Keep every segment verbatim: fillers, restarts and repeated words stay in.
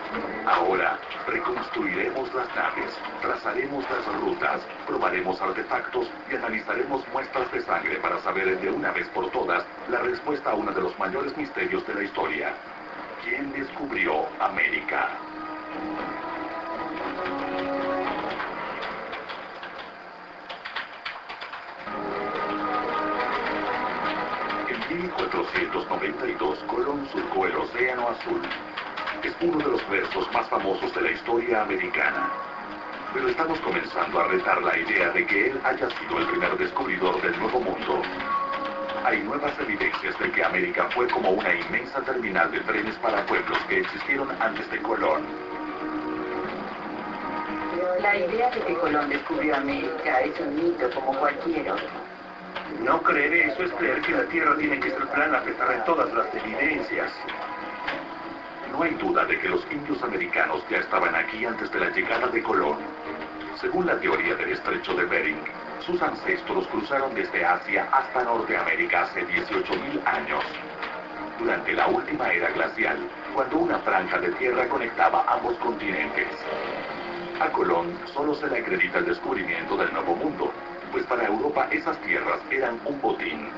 Ahora, reconstruiremos las naves, trazaremos las rutas, probaremos artefactos y analizaremos muestras de sangre para saber de una vez por todas la respuesta a uno de los mayores misterios de la historia. ¿Quién descubrió América? En mil cuatrocientos noventa y dos, Colón surcó el Océano Azul. Es uno de los versos más famosos de la historia americana. Pero estamos comenzando a retar la idea de que él haya sido el primer descubridor del Nuevo Mundo. Hay nuevas evidencias de que América fue como una inmensa terminal de trenes para pueblos que existieron antes de Colón. La idea de que Colón descubrió América es un mito como cualquier otro. No creer eso es creer que la Tierra tiene que ser plana a pesar de todas las evidencias. No hay duda de que los indios americanos ya estaban aquí antes de la llegada de Colón. Según la teoría del estrecho de Bering, sus ancestros cruzaron desde Asia hasta Norteamérica hace dieciocho mil años. Durante la última era glacial, cuando una franja de tierra conectaba ambos continentes. A Colón solo se le acredita el descubrimiento del Nuevo Mundo, pues para Europa esas tierras eran un botín.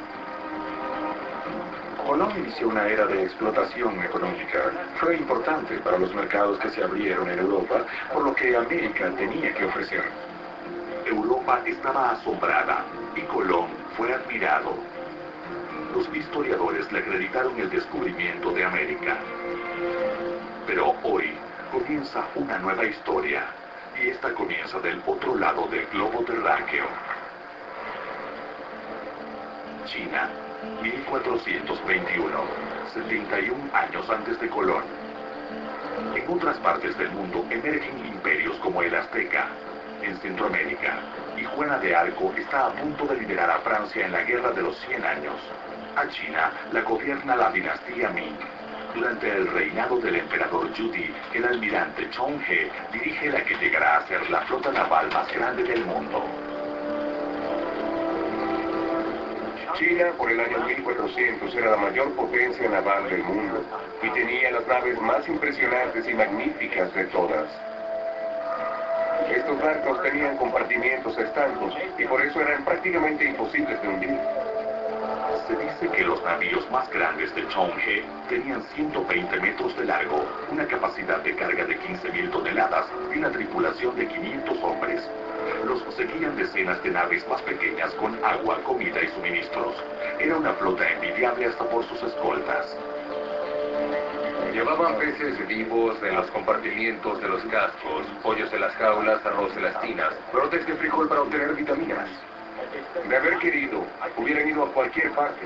Colón inició una era de explotación económica. Fue importante para los mercados que se abrieron en Europa, por lo que América tenía que ofrecer. Europa estaba asombrada y Colón fue admirado. Los historiadores le acreditaron el descubrimiento de América. Pero hoy comienza una nueva historia, y esta comienza del otro lado del globo terráqueo. China, mil cuatrocientos veintiuno, setenta y un años antes de Colón. En otras partes del mundo emergen imperios como el Azteca, en Centroamérica, y Juana de Arco está a punto de liderar a Francia en la Guerra de los Cien Años. A China la gobierna la dinastía Ming. Durante el reinado del emperador Yudi, el almirante Chong He dirige la que llegará a ser la flota naval más grande del mundo. China, por el año mil cuatrocientos, era la mayor potencia naval del mundo y tenía las naves más impresionantes y magníficas de todas. Estos barcos tenían compartimientos estancos y por eso eran prácticamente imposibles de hundir. Se dice que los navíos más grandes de Chong He tenían ciento veinte metros de largo, una capacidad de carga de quince mil toneladas y una tripulación de quinientos hombres. Los seguían decenas de naves más pequeñas con agua, comida y suministros. Era una flota envidiable hasta por sus escoltas. Llevaban peces vivos en los compartimientos de los cascos, pollos en las jaulas, arroz en las tinas, brotes de frijol para obtener vitaminas. De haber querido, hubieran ido a cualquier parte.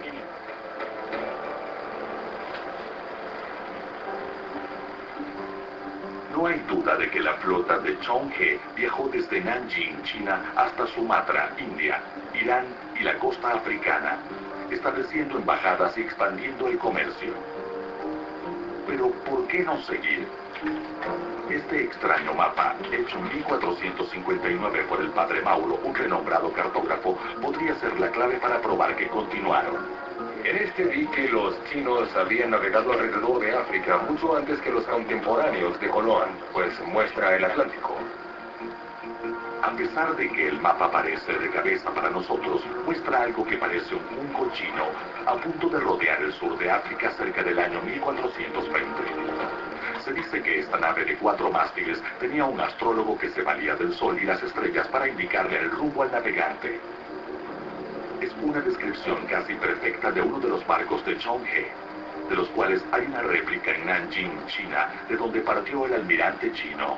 No hay duda de que la flota de Chong He viajó desde Nanjing, China, hasta Sumatra, India, Irán y la costa africana, estableciendo embajadas y expandiendo el comercio. Pero, ¿por qué no seguir? Este extraño mapa, hecho en mil cuatrocientos cincuenta y nueve por el padre Mauro, un renombrado cartógrafo, podría ser la clave para probar que continuaron. En este vi que los chinos habían navegado alrededor de África mucho antes que los contemporáneos de Colón, pues muestra el Atlántico. A pesar de que el mapa parece de cabeza para nosotros, muestra algo que parece un mungo chino, a punto de rodear el sur de África cerca del año mil cuatrocientos veinte. Se dice que esta nave de cuatro mástiles tenía un astrólogo que se valía del sol y las estrellas para indicarle el rumbo al navegante. Es una descripción casi perfecta de uno de los barcos de Chong He, de los cuales hay una réplica en Nanjing, China, de donde partió el almirante chino.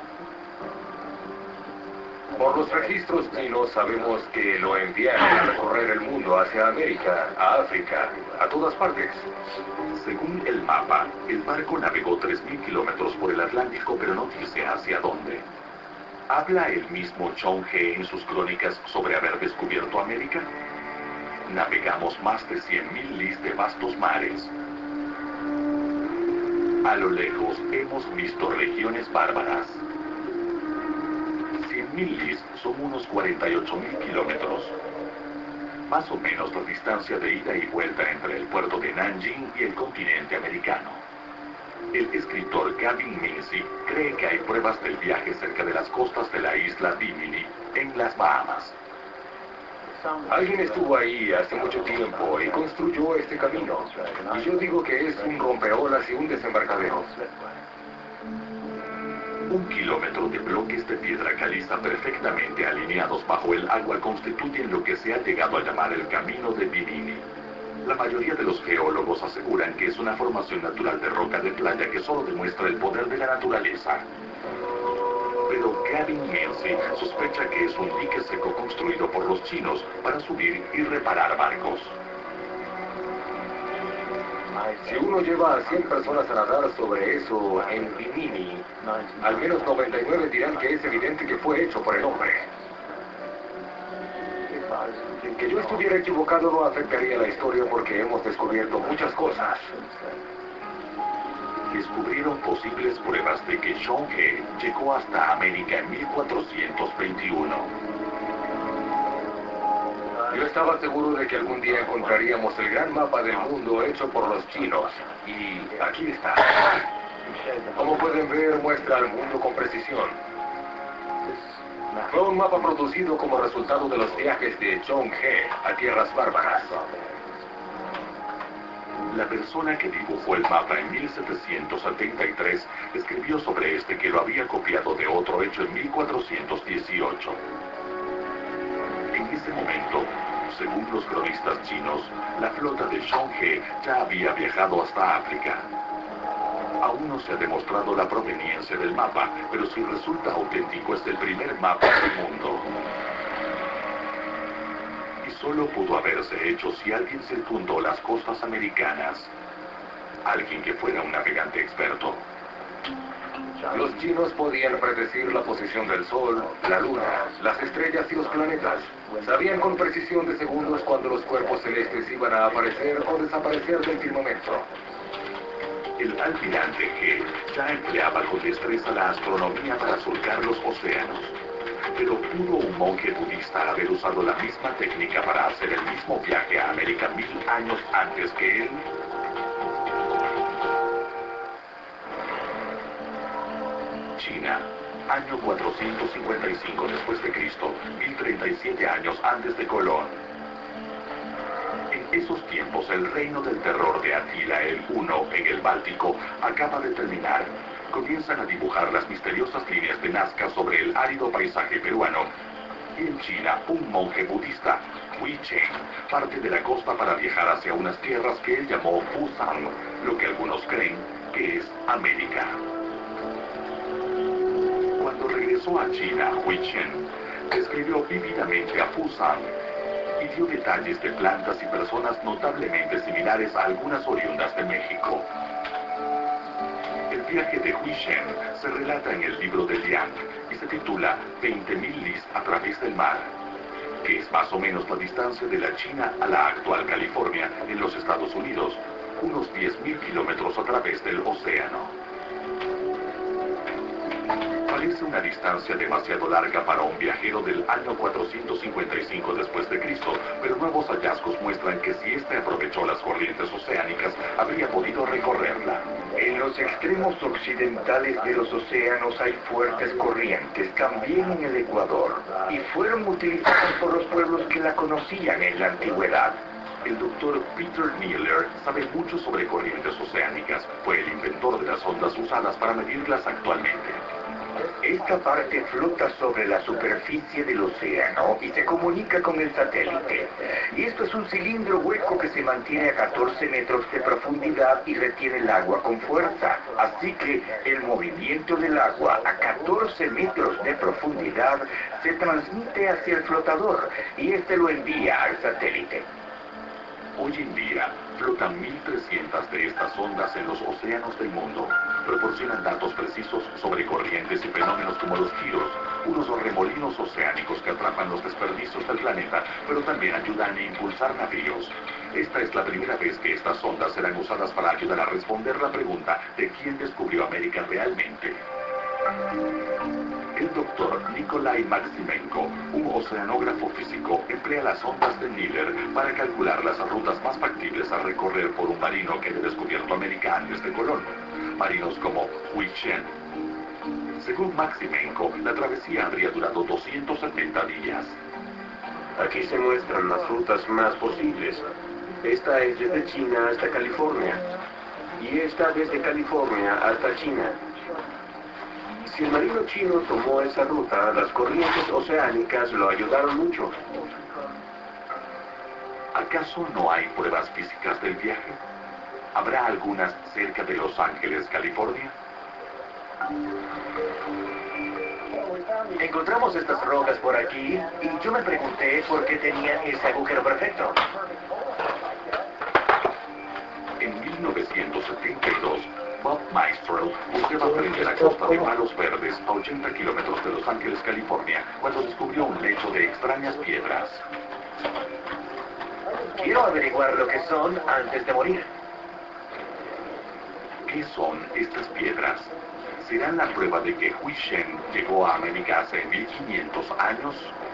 Por los registros chinos sabemos que lo enviaron a recorrer el mundo hacia América, a África, a todas partes. Según el mapa, el barco navegó tres mil kilómetros por el Atlántico, pero no dice hacia dónde. ¿Habla el mismo Chong He en sus crónicas sobre haber descubierto América? Navegamos más de cien mil lis de vastos mares. A lo lejos hemos visto regiones bárbaras. cien mil lis son unos cuarenta y ocho mil kilómetros. Más o menos la distancia de ida y vuelta entre el puerto de Nanjing y el continente americano. El escritor Gavin Mincy cree que hay pruebas del viaje cerca de las costas de la isla Bimini, en las Bahamas. Alguien estuvo ahí hace mucho tiempo y construyó este camino. Y yo digo que es un rompeolas y un desembarcadero. Un kilómetro de bloques de piedra caliza perfectamente alineados bajo el agua constituyen lo que se ha llegado a llamar el Camino de Bimini. La mayoría de los geólogos aseguran que es una formación natural de roca de playa que solo demuestra el poder de la naturaleza. Pero Gavin Mincy sospecha que es un dique seco construido por los chinos para subir y reparar barcos. Si uno lleva a cien personas a nadar sobre eso en Bimini, al menos noventa y nueve dirán que es evidente que fue hecho por el hombre. Que yo estuviera equivocado no afectaría la historia porque hemos descubierto muchas cosas. Descubrieron posibles pruebas de que Zhong-he llegó hasta América en mil cuatrocientos veintiuno. Yo estaba seguro de que algún día encontraríamos el gran mapa del mundo hecho por los chinos. Y aquí está. Como pueden ver, muestra al mundo con precisión. Fue un mapa producido como resultado de los viajes de Zhong-he a tierras bárbaras. La persona que dibujó el mapa en mil setecientos setenta y tres escribió sobre este que lo había copiado de otro hecho en mil cuatrocientos dieciocho. En ese momento, según los cronistas chinos, la flota de Zhong-he ya había viajado hasta África. Aún no se ha demostrado la proveniencia del mapa, pero si resulta auténtico es el primer mapa del mundo. Y solo pudo haberse hecho si alguien circundó las costas americanas. Alguien que fuera un navegante experto. Los chinos podían predecir la posición del Sol, la Luna, las estrellas y los planetas. Sabían con precisión de segundos cuando los cuerpos celestes iban a aparecer o desaparecer del firmamento. El almirante He ya empleaba con destreza la astronomía para surcar los océanos. Pero ¿pudo un monje budista haber usado la misma técnica para hacer el mismo viaje a América mil años antes que él? China, año cuatrocientos cincuenta y cinco después de Cristo, mil treinta y siete años antes de Colón. En esos tiempos el reino del terror de Atila el Huno en el Báltico acaba de terminar. Comienzan a dibujar las misteriosas líneas de Nazca sobre el árido paisaje peruano. Y en China, un monje budista, Hui Chen, parte de la costa para viajar hacia unas tierras que él llamó Fusang, lo que algunos creen que es América. Cuando regresó a China, Hui Chen describió vívidamente a Fusang y dio detalles de plantas y personas notablemente similares a algunas oriundas de México. El viaje de Hui Chen se relata en el libro de Liang y se titula veinte mil lis a través del mar, que es más o menos la distancia de la China a la actual California en los Estados Unidos, unos diez mil kilómetros a través del océano. Parece una distancia demasiado larga para un viajero del año cuatrocientos cincuenta y cinco después de Cristo, pero nuevos hallazgos muestran que si éste aprovechó las corrientes oceánicas, habría podido recorrerla. En los extremos occidentales de los océanos hay fuertes corrientes, también en el Ecuador, y fueron utilizadas por los pueblos que la conocían en la antigüedad. El doctor Peter Miller sabe mucho sobre corrientes oceánicas. Fue el inventor de las ondas usadas para medirlas actualmente. Esta parte flota sobre la superficie del océano y se comunica con el satélite. Y esto es un cilindro hueco que se mantiene a catorce metros de profundidad y retiene el agua con fuerza. Así que el movimiento del agua a catorce metros de profundidad se transmite hacia el flotador y este lo envía al satélite. Hoy en día, flotan mil trescientas de estas ondas en los océanos del mundo. Proporcionan datos precisos sobre corrientes y fenómenos como los giros, unos remolinos oceánicos que atrapan los desperdicios del planeta, pero también ayudan a impulsar navíos. Esta es la primera vez que estas ondas serán usadas para ayudar a responder la pregunta de quién descubrió América realmente. El doctor Nikolai Maximenko, un oceanógrafo físico, emplea las ondas de Miller para calcular las rutas más factibles a recorrer por un marino que haya descubierto América antes de Colón. submarinos como Huishen. Según Maximenko, la travesía habría durado doscientos setenta días. Aquí se muestran las rutas más posibles. Esta es desde China hasta California. Y esta desde California hasta China. Si el marino chino tomó esa ruta, las corrientes oceánicas lo ayudaron mucho. ¿Acaso no hay pruebas físicas del viaje? ¿Habrá algunas cerca de Los Ángeles, California? Encontramos estas rocas por aquí y yo me pregunté por qué tenían ese agujero perfecto. En mil novecientos setenta y dos, Bob Maestro buscaba frente a la costa de Palos Verdes, a ochenta kilómetros de Los Ángeles, California, cuando descubrió un lecho de extrañas piedras. Quiero averiguar lo que son antes de morir. ¿Qué son estas piedras? ¿Serán la prueba de que Huishen llegó a América hace mil quinientos años?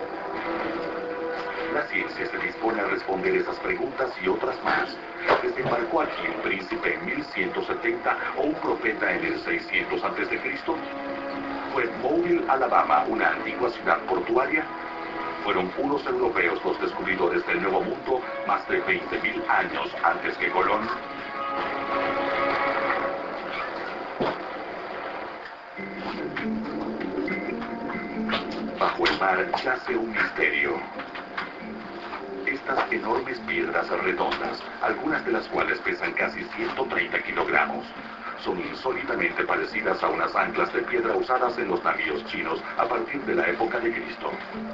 La ciencia se dispone a responder esas preguntas y otras más. ¿Desembarcó aquí un príncipe en mil ciento setenta o un profeta en el seiscientos antes de Cristo? ¿Fue Mobile, Alabama, una antigua ciudad portuaria? ¿Fueron puros europeos los descubridores del Nuevo Mundo más de veinte mil años antes que Colón? Bajo el mar yace un misterio. Estas enormes piedras redondas, algunas de las cuales pesan casi ciento treinta kilogramos, son insólitamente parecidas a unas anclas de piedra usadas en los navíos chinos a partir de la época de Cristo.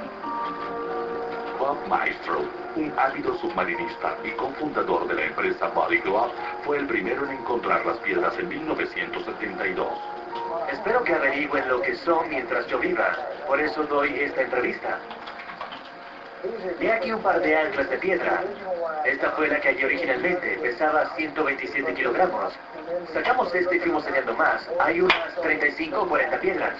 Bob Maestro, un ávido submarinista y cofundador de la empresa Body Glove, fue el primero en encontrar las piedras en mil novecientos setenta y dos. Espero que averigüen lo que son mientras yo viva. Por eso doy esta entrevista. Ve aquí un par de anclas de piedra. Esta fue la que hallé originalmente. Pesaba ciento veintisiete kilogramos. Sacamos este y fuimos hallando más. Hay unas treinta y cinco o cuarenta piedras.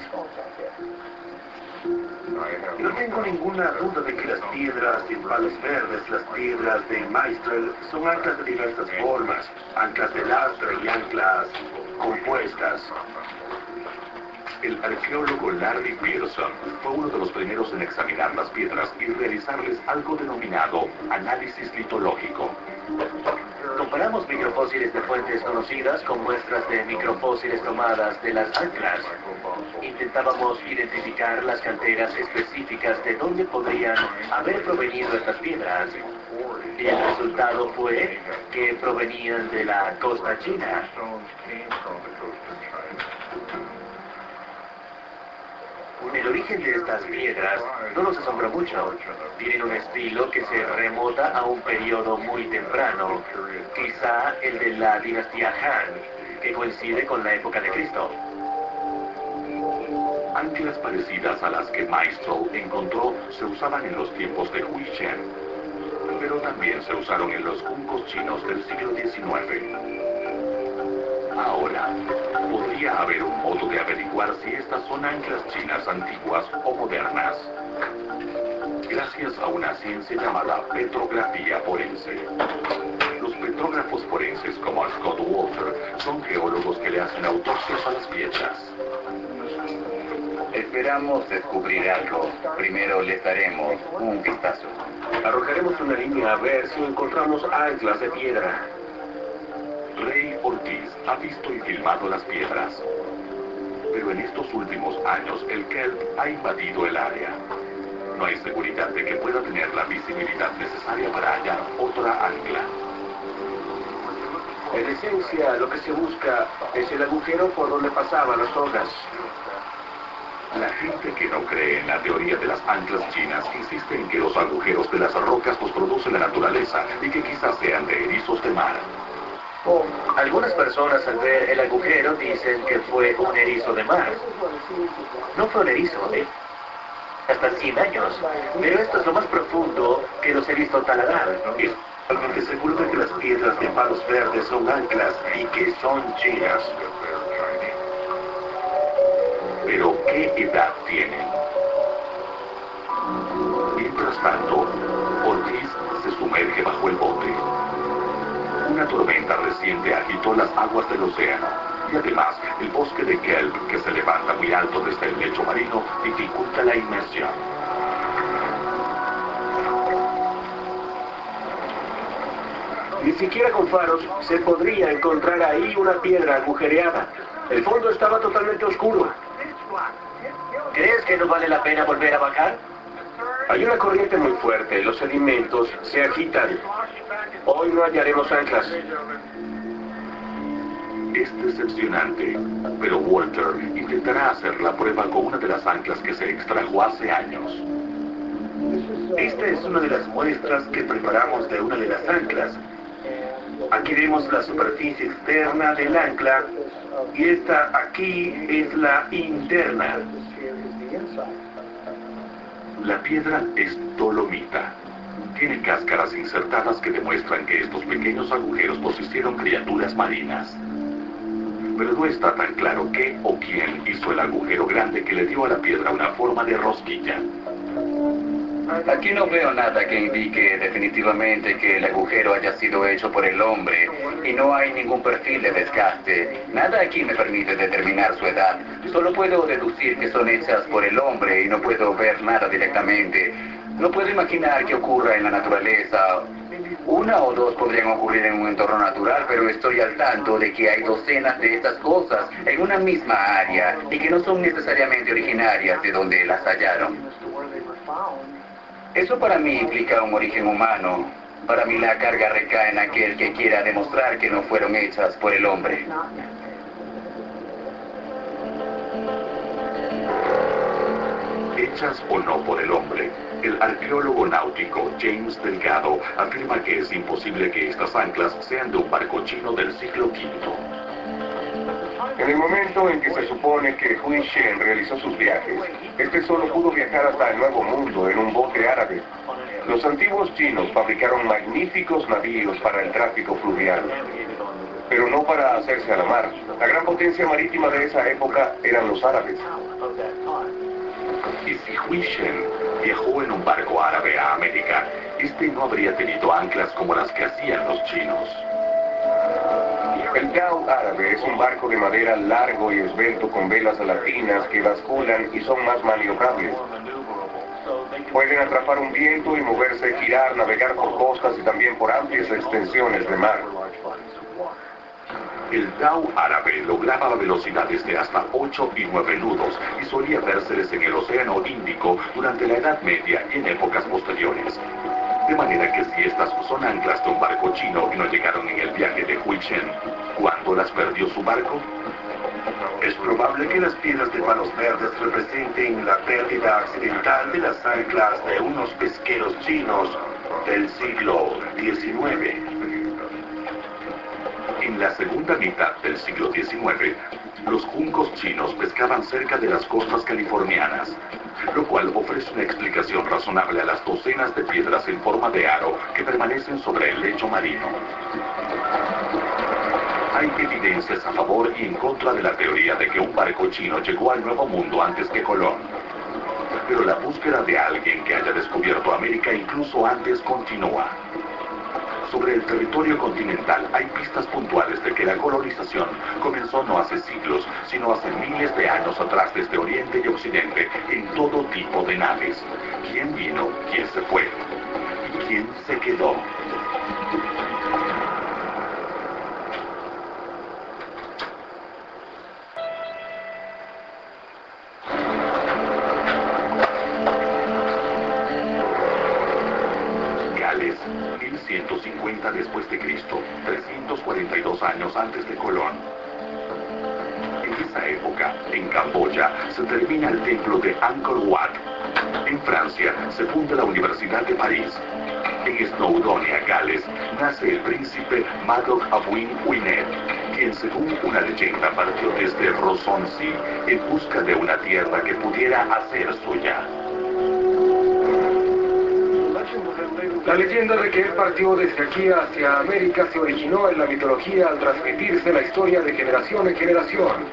No tengo ninguna duda de que las piedras en Palos Verdes, las piedras de Maestro, son anclas de diversas formas, anclas de lastre y anclas compuestas. El arqueólogo Larry Pearson fue uno de los primeros en examinar las piedras y realizarles algo denominado análisis litológico. Comparamos microfósiles de fuentes conocidas con muestras de microfósiles tomadas de las anclas. Intentábamos identificar las canteras específicas de dónde podrían haber provenido estas piedras. Y el resultado fue que provenían de la costa china. El origen de estas piedras no nos asombra mucho. Tienen un estilo que se remota a un periodo muy temprano, quizá el de la dinastía Han, que coincide con la época de Cristo. Anclas parecidas a las que Maestro encontró se usaban en los tiempos de Huishen, pero también se usaron en los juncos chinos del siglo diecinueve. Ahora, podría haber un modo de averiguar si estas son anclas chinas antiguas o modernas, gracias a una ciencia llamada petrografía forense. Los petrógrafos forenses como Scott Walter son geólogos que le hacen autopsias a las piedras. Esperamos descubrir algo. Primero les daremos un vistazo. Arrojaremos una línea a ver si encontramos anclas de piedra. Ray Ortiz ha visto y filmado las piedras, pero en estos últimos años el kelp ha invadido el área. No hay seguridad de que pueda tener la visibilidad necesaria para hallar otra ancla. En esencia, lo que se busca es el agujero por donde pasaban las hojas. La gente que no cree en la teoría de las anclas chinas insiste en que los agujeros de las rocas los produce la naturaleza y que quizás sean de erizos de mar. Oh, algunas personas al ver el agujero dicen que fue un erizo de mar. No fue un erizo, ¿eh? Hasta cien años. Pero esto es lo más profundo que los he visto taladrar. Estoy totalmente seguro de que las piedras de Palos Verdes son anclas y que son chinas. Pero, ¿qué edad tienen? Mientras tanto, Ortiz se sumerge bajo el bote. Una tormenta reciente agitó las aguas del océano Y además, el bosque de kelp, que se levanta muy alto desde el lecho marino, dificulta la inmersión. Ni siquiera con faros se podría encontrar ahí una piedra agujereada. El fondo estaba totalmente oscuro. ¿Crees que no vale la pena volver a bajar? Hay una corriente muy fuerte, los sedimentos se agitan. Hoy no hallaremos anclas. Es decepcionante, pero Walter intentará hacer la prueba con una de las anclas que se extrajo hace años. Esta es una de las muestras que preparamos de una de las anclas. Aquí vemos la superficie externa del ancla y esta aquí es la interna. La piedra es dolomita. Tiene cáscaras insertadas que demuestran que estos pequeños agujeros los hicieron criaturas marinas. Pero no está tan claro qué o quién hizo el agujero grande que le dio a la piedra una forma de rosquilla. Aquí no veo nada que indique definitivamente que el agujero haya sido hecho por el hombre y no hay ningún perfil de desgaste. Nada aquí me permite determinar su edad. Solo puedo deducir que son hechas por el hombre y no puedo ver nada directamente. No puedo imaginar que ocurra en la naturaleza. Una o dos podrían ocurrir en un entorno natural, pero estoy al tanto de que hay docenas de estas cosas en una misma área y que no son necesariamente originarias de donde las hallaron. Eso para mí implica un origen humano. Para mí la carga recae en aquel que quiera demostrar que no fueron hechas por el hombre. Hechas o no por el hombre, el arqueólogo náutico James Delgado afirma que es imposible que estas anclas sean de un barco chino del siglo quinto. En el momento en que se supone que Hui Shen realizó sus viajes, este solo pudo viajar hasta el Nuevo Mundo en un bote árabe. Los antiguos chinos fabricaron magníficos navíos para el tráfico fluvial, pero no para hacerse a la mar. La gran potencia marítima de esa época eran los árabes. Y si Hui Shen viajó en un barco árabe a América, este no habría tenido anclas como las que hacían los chinos. El dhow árabe es un barco de madera largo y esbelto con velas latinas que basculan y son más maniobrables. Pueden atrapar un viento y moverse, girar, navegar por costas y también por amplias extensiones de mar. El dhow árabe lograba velocidades de hasta ocho y nueve nudos y solía vérseles en el Océano Índico durante la Edad Media y en épocas posteriores. De manera que si estas son anclas de un barco chino y no llegaron en el viaje de Hui Shen, ¿cuándo las perdió su barco? Es probable que las piedras de palos verdes representen la pérdida accidental de las anclas de unos pesqueros chinos del siglo diecinueve. En la segunda mitad del siglo diecinueve, los juncos chinos pescaban cerca de las costas californianas, lo cual ofrece una explicación razonable a las docenas de piedras en forma de aro que permanecen sobre el lecho marino. Hay evidencias a favor y en contra de la teoría de que un barco chino llegó al Nuevo Mundo antes que Colón. Pero la búsqueda de alguien que haya descubierto América incluso antes continúa. Sobre el territorio continental hay pistas puntuales de que la colonización comenzó no hace siglos, sino hace miles de años atrás desde Oriente y Occidente, en todo tipo de naves. ¿Quién vino? ¿Quién se fue? ¿Y quién se quedó? mil ciento cincuenta después de Cristo, trescientos cuarenta y dos años antes de Colón. En esa época, en Camboya, se termina el templo de Angkor Wat. En Francia, se funda la Universidad de París. En Snowdonia, Gales, nace el príncipe Madoc Abuin Uinet, quien según una leyenda partió desde Rosonsi en busca de una tierra que pudiera hacer suya. La leyenda de que él partió desde aquí hacia América se originó en la mitología al transmitirse la historia de generación en generación.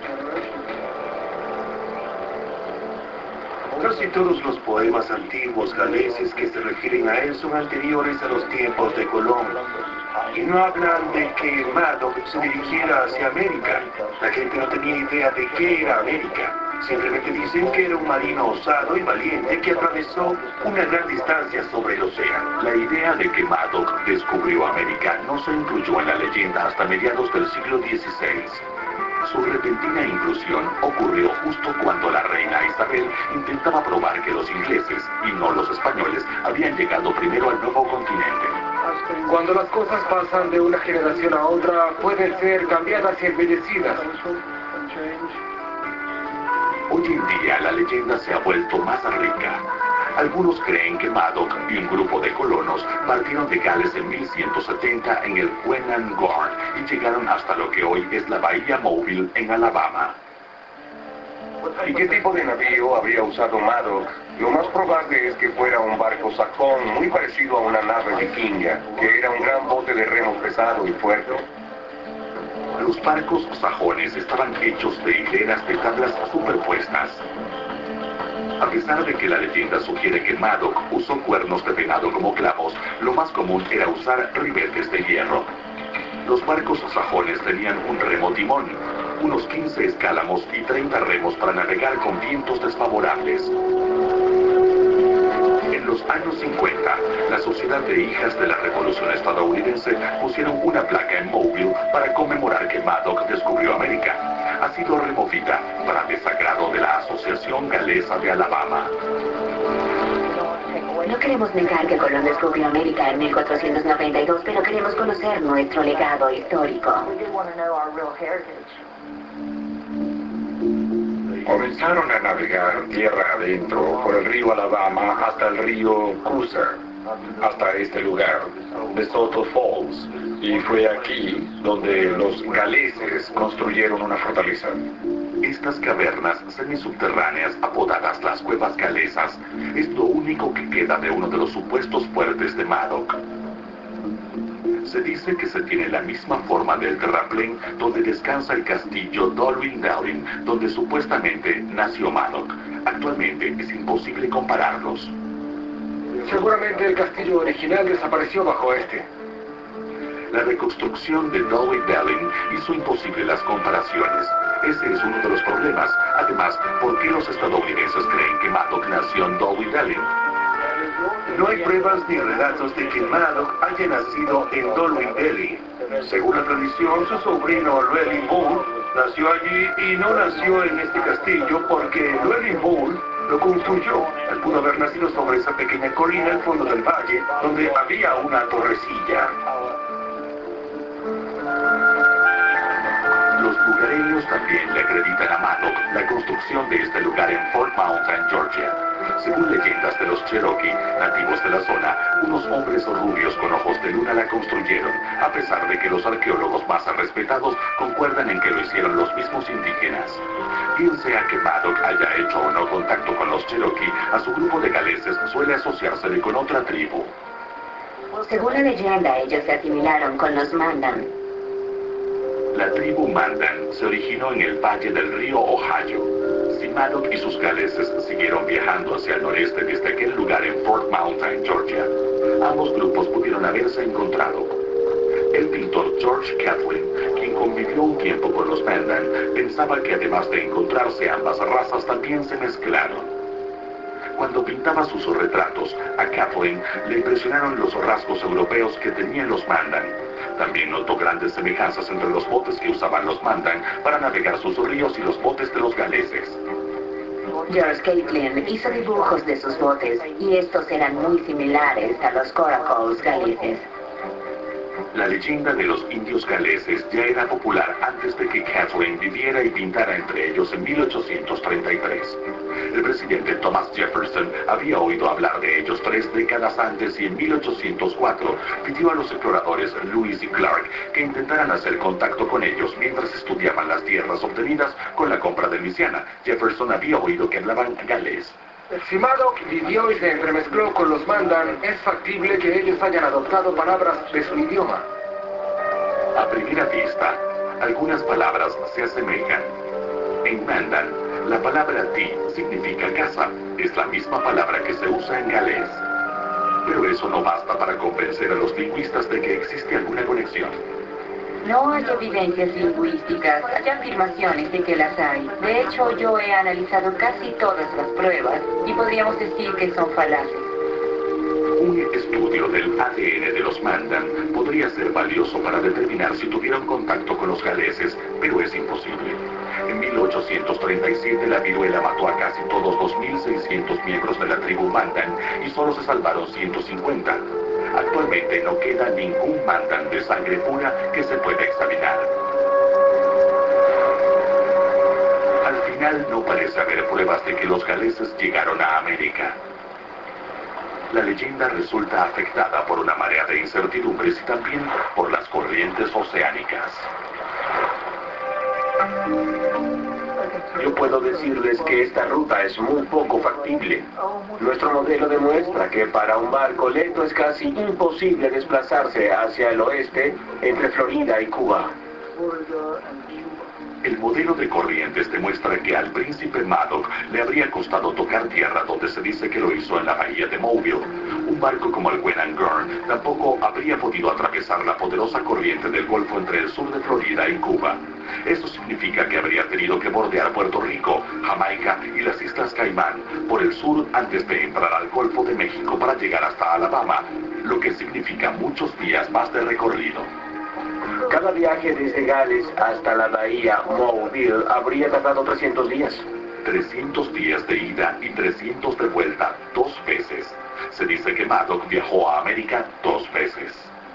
Casi todos los poemas antiguos galeses que se refieren a él son anteriores a los tiempos de Colón. Y no hablan de que Maddox se dirigiera hacia América. La gente no tenía idea de qué era América. Simplemente dicen que era un marino osado y valiente que atravesó una gran distancia sobre el océano. La idea de que Maddox descubrió América no se incluyó en la leyenda hasta mediados del siglo dieciséis. Su repentina inclusión ocurrió justo cuando la reina Isabel intentaba probar que los ingleses, y no los españoles, habían llegado primero al nuevo continente. Cuando las cosas pasan de una generación a otra, pueden ser cambiadas y embellecidas. Hoy en día la leyenda se ha vuelto más rica. Algunos creen que Maddox y un grupo de colonos partieron de Gales en mil ciento setenta en el Gwenangoard y llegaron hasta lo que hoy es la Bahía Mobile en Alabama. ¿Y qué tipo de navío habría usado Maddox? Lo más probable es que fuera un barco sajón muy parecido a una nave vikinga, que era un gran bote de remos pesado y fuerte. Los barcos sajones estaban hechos de hileras de tablas superpuestas. A pesar de que la leyenda sugiere que Maddox usó cuernos de venado como clavos, lo más común era usar ribetes de hierro. Los barcos sajones tenían un remo timón, unos quince escálamos y treinta remos para navegar con vientos desfavorables. En los años cincuenta, la Sociedad de Hijas de la Revolución Estadounidense pusieron una placa en Mobile para conmemorar que Maddox descubrió América. Ha sido removida para desagrado de la Asociación Galesa de Alabama. No queremos negar que Colón descubrió América en mil cuatrocientos noventa y dos, pero queremos conocer nuestro legado histórico. Comenzaron a navegar tierra adentro por el río Alabama hasta el río Coosa, hasta este lugar, de Soto Falls, y fue aquí donde los galeses construyeron una fortaleza. Estas cavernas semisubterráneas, apodadas las cuevas galesas, es lo único que queda de uno de los supuestos fuertes de Maddox. Se dice que se tiene la misma forma del terraplén donde descansa el castillo Dalrymple, donde supuestamente nació Maddox. Actualmente es imposible compararlos. Seguramente el castillo original desapareció bajo este. La reconstrucción de Dalrymple hizo imposible las comparaciones. Ese es uno de los problemas. Además, ¿por qué los estadounidenses creen que Maddox nació en Dalrymple? No hay pruebas ni relatos de que Maddox haya nacido en Dalrymple. Según la tradición, su sobrino Llewellyn Bull nació allí y no nació en este castillo porque Llewellyn Bull lo construyó. Él pudo haber nacido sobre esa pequeña colina al fondo del valle, donde había una torrecilla. Los lugareños también le acreditan a Maddox la construcción de este lugar en Fort Mountain, Georgia. Según leyendas de los Cherokee, nativos de la zona, unos hombres rubios con ojos de luna la construyeron, a pesar de que los arqueólogos más respetados concuerdan en que lo hicieron los mismos indígenas. Bien sea que Maddox haya hecho o no contacto con los Cherokee, a su grupo de galeses suele asociársele con otra tribu. Según la leyenda, ellos se asimilaron con los Mandan. La tribu Mandan se originó en el valle del río Ohio. Si Maddox y sus galeses siguieron viajando hacia el noreste desde aquel lugar en Fort Mountain, Georgia, ambos grupos pudieron haberse encontrado. El pintor George Catlin, quien convivió un tiempo con los Mandan, pensaba que además de encontrarse ambas razas también se mezclaron. Cuando pintaba sus retratos, a Catlin le impresionaron los rasgos europeos que tenían los Mandan. También notó grandes semejanzas entre los botes que usaban los Mandan para navegar sus ríos y los botes de los galeses. George Catlin hizo dibujos de sus botes y estos eran muy similares a los coracles galeses. La leyenda de los indios galeses ya era popular antes de que Catlin viviera y pintara entre ellos en mil ochocientos treinta y tres. El presidente Thomas Jefferson había oído hablar de ellos tres décadas antes y en mil ochocientos cuatro pidió a los exploradores Lewis y Clark que intentaran hacer contacto con ellos mientras estudiaban las tierras obtenidas con la compra de Luisiana. Jefferson había oído que hablaban galés. Si Maddox vivió y se entremezcló con los Mandan, es factible que ellos hayan adoptado palabras de su idioma. A primera vista, algunas palabras se asemejan. En Mandan, la palabra ti significa casa. Es la misma palabra que se usa en galés. Pero eso no basta para convencer a los lingüistas de que existe alguna conexión. No hay evidencias lingüísticas, hay afirmaciones de que las hay. De hecho, yo he analizado casi todas las pruebas y podríamos decir que son falaces. Un estudio del A D N de los Mandan podría ser valioso para determinar si tuvieron contacto con los galeses, pero es imposible. En mil ochocientos treinta y siete la viruela mató a casi todos los mil seiscientos miembros de la tribu Mandan y solo se salvaron ciento cincuenta. Actualmente no queda ningún Mandan de sangre pura que se pueda examinar. Al final no parece haber pruebas de que los galeses llegaron a América. La leyenda resulta afectada por una marea de incertidumbres y también por las corrientes oceánicas. Yo puedo decirles que esta ruta es muy poco factible. Nuestro modelo demuestra que para un barco lento es casi imposible desplazarse hacia el oeste entre Florida y Cuba. El modelo de corrientes demuestra que al príncipe Madoc le habría costado tocar tierra donde se dice que lo hizo en la bahía de Mobile. Un barco como el Gwen tampoco habría podido atravesar la poderosa corriente del Golfo entre el sur de Florida y Cuba. Esto significa que habría tenido que bordear Puerto Rico, Jamaica y las Islas Caimán por el sur antes de entrar al Golfo de México para llegar hasta Alabama, lo que significa muchos días más de recorrido. Cada viaje desde Gales hasta la bahía Mobile habría tardado trescientos días. trescientos días de ida y trescientos de vuelta, dos veces. Se dice que Madoc viajó a América dos veces.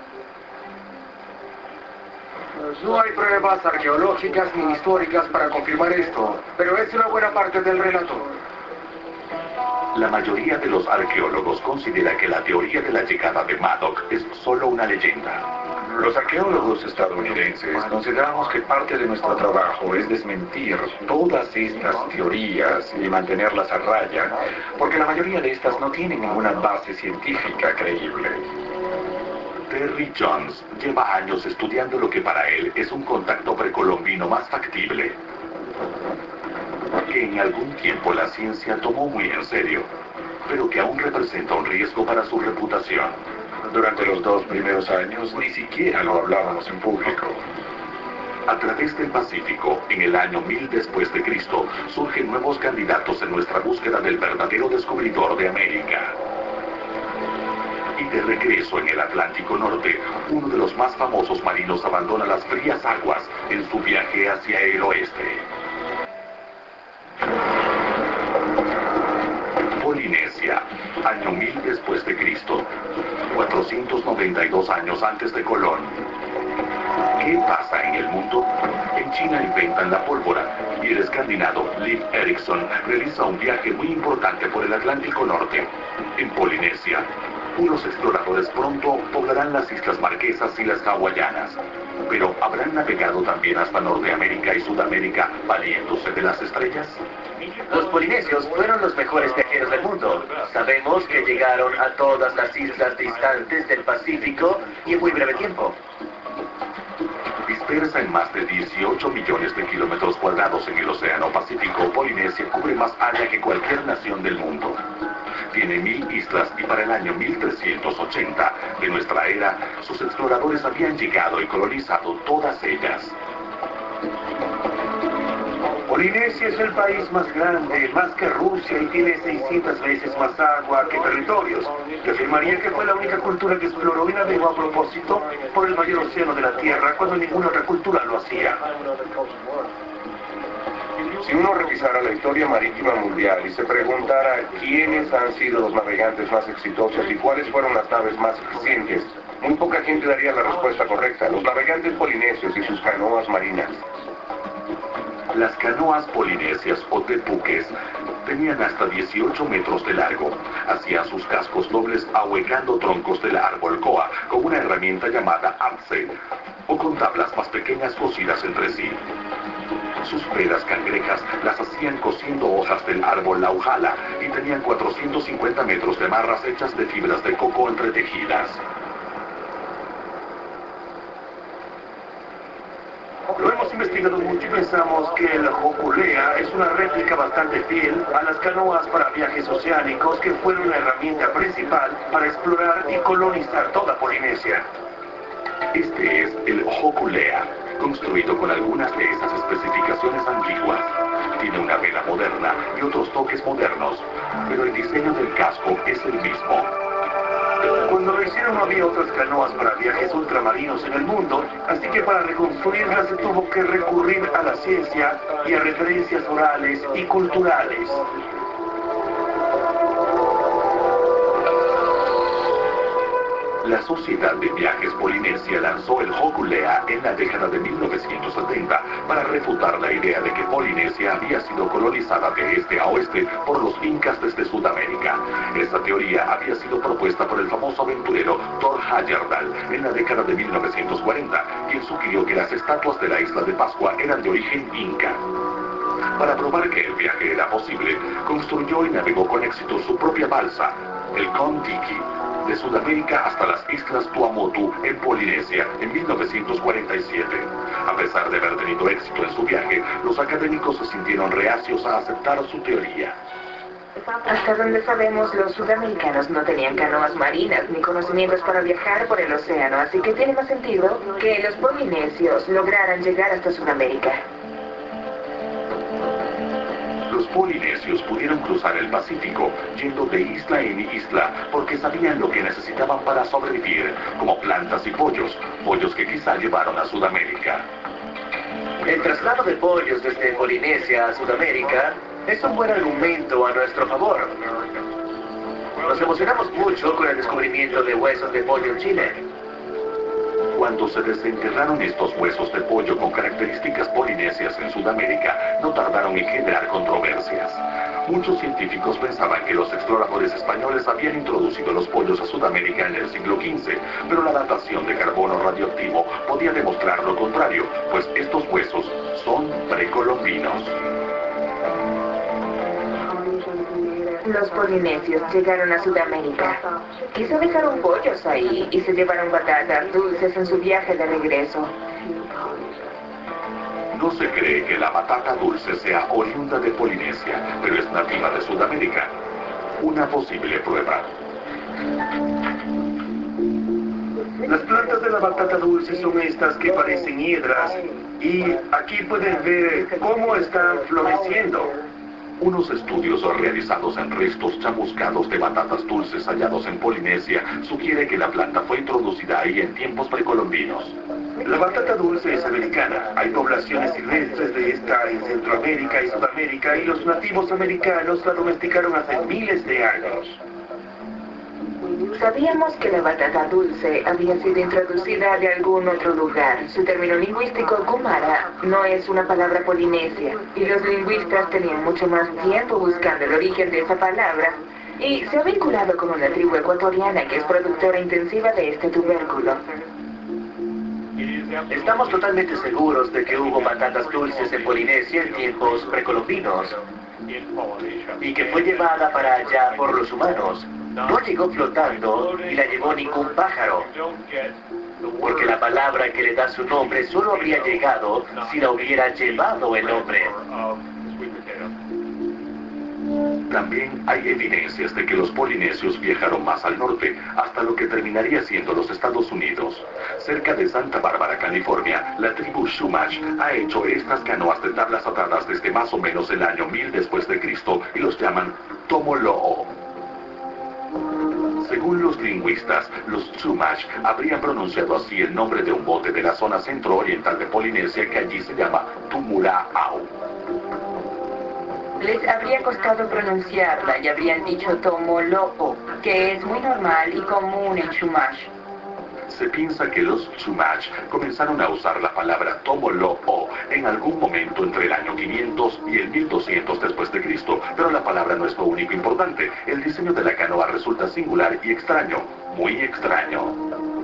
No hay pruebas arqueológicas ni históricas para confirmar esto, pero es una buena parte del relato. La mayoría de los arqueólogos considera que la teoría de la llegada de Madoc es solo una leyenda. Los arqueólogos estadounidenses consideramos que parte de nuestro trabajo es desmentir todas estas teorías y mantenerlas a raya, porque la mayoría de estas no tienen ninguna base científica creíble. Terry Jones lleva años estudiando lo que para él es un contacto precolombino más factible, que en algún tiempo la ciencia tomó muy en serio, pero que aún representa un riesgo para su reputación. Durante los dos primeros años ni siquiera lo hablábamos en público. A través del Pacífico, en el año mil después de Cristo, surgen nuevos candidatos en nuestra búsqueda del verdadero descubridor de América. Y de regreso en el Atlántico Norte, uno de los más famosos marinos abandona las frías aguas en su viaje hacia el oeste. Polinesia, año mil después de Cristo, cuatrocientos noventa y dos años antes de Colón. ¿Qué pasa en el mundo? En China inventan la pólvora y el escandinavo Leif Erikson realiza un viaje muy importante por el Atlántico Norte. En Polinesia, unos exploradores pronto poblarán las Islas Marquesas y las Hawaianas, pero ¿habrán navegado también hasta Norteamérica y Sudamérica valiéndose de las estrellas? Los polinesios fueron los mejores viajeros del mundo. Sabemos que llegaron a todas las islas distantes del Pacífico y en muy breve tiempo. Dispersa en más de dieciocho millones de kilómetros cuadrados en el Océano Pacífico, Polinesia cubre más área que cualquier nación del mundo. Tiene mil islas y para el año mil trescientos ochenta de nuestra era, sus exploradores habían llegado y colonizado todas ellas. Polinesia es el país más grande, más que Rusia, y tiene seiscientas veces más agua que territorios. Yo afirmaría que fue la única cultura que exploró y navegó a propósito por el mayor océano de la Tierra cuando ninguna otra cultura lo hacía. Si uno revisara la historia marítima mundial y se preguntara quiénes han sido los navegantes más exitosos y cuáles fueron las naves más eficientes, muy poca gente daría la respuesta correcta: los navegantes polinesios y sus canoas marinas. Las canoas polinesias o tepuques tenían hasta dieciocho metros de largo. Hacían sus cascos dobles ahuecando troncos del árbol coa con una herramienta llamada apse o con tablas más pequeñas cosidas entre sí. Sus velas cangrejas las hacían cosiendo hojas del árbol laujala y tenían cuatrocientos cincuenta metros de marras hechas de fibras de coco entretejidas. Lo hemos hemos investigado mucho y pensamos que el Hokulea es una réplica bastante fiel a las canoas para viajes oceánicos que fueron la herramienta principal para explorar y colonizar toda Polinesia. Este es el Hokulea, construido con algunas de esas especificaciones antiguas. Tiene una vela moderna y otros toques modernos, pero el diseño del casco es el mismo. Cuando lo hicieron no había otras canoas para viajes ultramarinos en el mundo, así que para reconstruirlas se tuvo que recurrir a la ciencia y a referencias orales y culturales. La Sociedad de Viajes Polinesia lanzó el Hokulea en la década de mil novecientos setenta para refutar la idea de que Polinesia había sido colonizada de este a oeste por los incas desde Sudamérica. Esta teoría había sido propuesta por el famoso aventurero Thor Heyerdahl en la década de mil novecientos cuarenta, quien sugirió que las estatuas de la isla de Pascua eran de origen inca. Para probar que el viaje era posible, construyó y navegó con éxito su propia balsa, el Kon-Tiki, de Sudamérica hasta las islas Tuamotu en Polinesia en mil novecientos cuarenta y siete. A pesar de haber tenido éxito en su viaje, los académicos se sintieron reacios a aceptar su teoría. Hasta donde sabemos, los sudamericanos no tenían canoas marinas ni conocimientos para viajar por el océano, así que tiene más sentido que los polinesios lograran llegar hasta Sudamérica. Los polinesios pudieron cruzar el Pacífico yendo de isla en isla porque sabían lo que necesitaban para sobrevivir, como plantas y pollos, pollos que quizá llevaron a Sudamérica. El traslado de pollos desde Polinesia a Sudamérica es un buen argumento a nuestro favor. Nos emocionamos mucho con el descubrimiento de huesos de pollo en Chile. Cuando se desenterraron estos huesos de pollo con características polinesias en Sudamérica, no tardaron en generar controversias. Muchos científicos pensaban que los exploradores españoles habían introducido los pollos a Sudamérica en el siglo quince, pero la datación de carbono radioactivo podía demostrar lo contrario, pues estos huesos son precolombinos. Los polinesios llegaron a Sudamérica. Quizá dejaron pollos ahí y se llevaron batatas dulces en su viaje de regreso. No se cree que la batata dulce sea oriunda de Polinesia, pero es nativa de Sudamérica. Una posible prueba. Las plantas de la batata dulce son estas que parecen hiedras, y aquí pueden ver cómo están floreciendo. Unos estudios realizados en restos chamuscados de batatas dulces hallados en Polinesia sugiere que la planta fue introducida ahí en tiempos precolombinos. La batata dulce es americana. Hay poblaciones silvestres de esta en Centroamérica y Sudamérica, y los nativos americanos la domesticaron hace miles de años. Sabíamos que la batata dulce había sido introducida de algún otro lugar. Su término lingüístico, kumara, no es una palabra polinesia, y los lingüistas tenían mucho más tiempo buscando el origen de esa palabra, y se ha vinculado con una tribu ecuatoriana que es productora intensiva de este tubérculo. Estamos totalmente seguros de que hubo batatas dulces en Polinesia en tiempos precolombinos y que fue llevada para allá por los humanos. No llegó flotando y la llevó ningún pájaro, porque la palabra que le da su nombre solo habría llegado si la hubiera llevado el hombre. También hay evidencias de que los polinesios viajaron más al norte, hasta lo que terminaría siendo los Estados Unidos. Cerca de Santa Bárbara, California, la tribu Chumash ha hecho estas canoas de tablas atadas desde más o menos el año mil después de Cristo y los llaman Tomolo'o. Según los lingüistas, los Chumash habrían pronunciado así el nombre de un bote de la zona centro-oriental de Polinesia que allí se llama Tumula'au. Les habría costado pronunciarla y habrían dicho Tomolo'o, que es muy normal y común en Chumash. Se piensa que los Chumash comenzaron a usar la palabra Tomolo'o en algún momento entre el año quinientos y el mil doscientos después de Cristo, pero la palabra no es lo único importante. El diseño de la canoa resulta singular y extraño, muy extraño.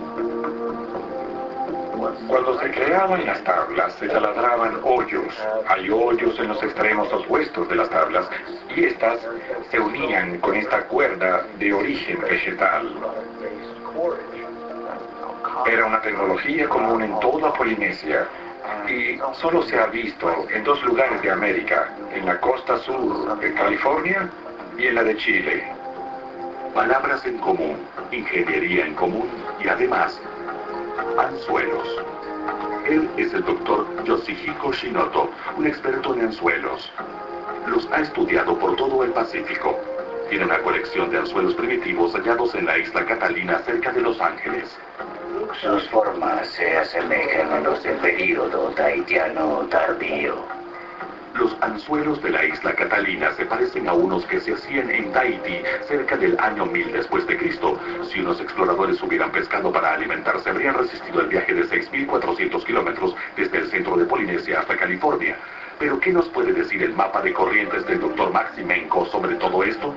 Cuando se creaban las tablas, se taladraban hoyos. Hay hoyos en los extremos opuestos de las tablas, y estas se unían con esta cuerda de origen vegetal. Era una tecnología común en toda Polinesia, Y solo se ha visto en dos lugares de América, en la costa sur de California y en la de Chile. Palabras en común, ingeniería en común y además, anzuelos. Él es el doctor Yoshihiko Shinoto, un experto en anzuelos. Los ha estudiado por todo el Pacífico. Tiene una colección de anzuelos primitivos hallados en la isla Catalina cerca de Los Ángeles. Sus formas se asemejan a los del período tahitiano tardío. Los anzuelos de la isla Catalina se parecen a unos que se hacían en Tahití cerca del año mil después de Cristo. Si unos exploradores hubieran pescado para alimentarse, habrían resistido el viaje de seis mil cuatrocientos kilómetros desde el centro de Polinesia hasta California. Pero, ¿qué nos puede decir el mapa de corrientes del doctor Maximenko sobre todo esto?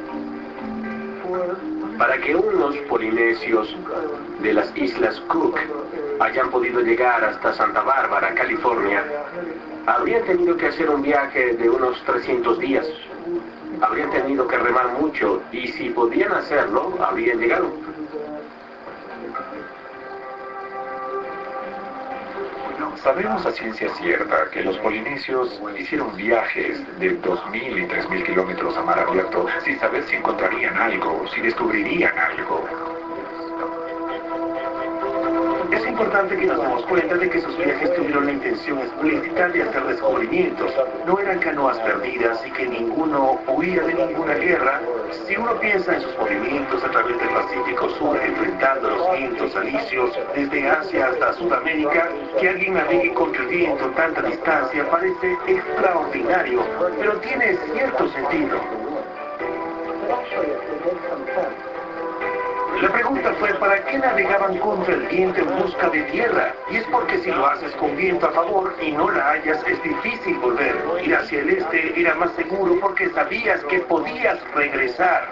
Para que unos polinesios de las Islas Cook hayan podido llegar hasta Santa Bárbara, California, habrían tenido que hacer un viaje de unos trescientos días. Habrían tenido que remar mucho y si podían hacerlo, habrían llegado. Sabemos a ciencia cierta que los polinesios hicieron viajes de dos mil y tres mil kilómetros a mar abierto sin saber si encontrarían algo, si descubrirían algo. Es importante que nos demos cuenta de que sus viajes tuvieron la intención explícita de hacer descubrimientos. No eran canoas perdidas y que ninguno huía de ninguna guerra. Si uno piensa en sus movimientos a través del Pacífico Sur, enfrentando los vientos alisios desde Asia hasta Sudamérica, que alguien navegue contra el viento a tanta distancia parece extraordinario, pero tiene cierto sentido. La pregunta fue, ¿para qué navegaban contra el viento en busca de tierra? Y es porque si lo haces con viento a favor y no la hallas, es difícil volver. Ir hacia el este era más seguro porque sabías que podías regresar.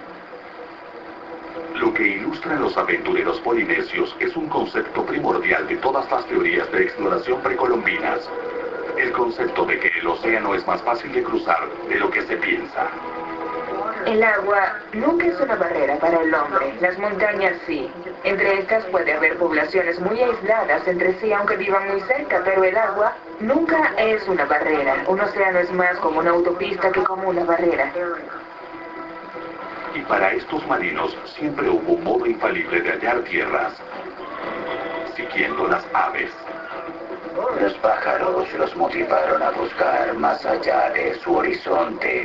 Lo que ilustra a los aventureros polinesios es un concepto primordial de todas las teorías de exploración precolombinas. El concepto de que el océano es más fácil de cruzar de lo que se piensa. El agua nunca es una barrera para el hombre, las montañas sí. Entre estas puede haber poblaciones muy aisladas entre sí aunque vivan muy cerca, pero el agua nunca es una barrera. Un océano es más como una autopista que como una barrera. Y para estos marinos siempre hubo un modo infalible de hallar tierras, siguiendo las aves. Los pájaros los motivaron a buscar más allá de su horizonte.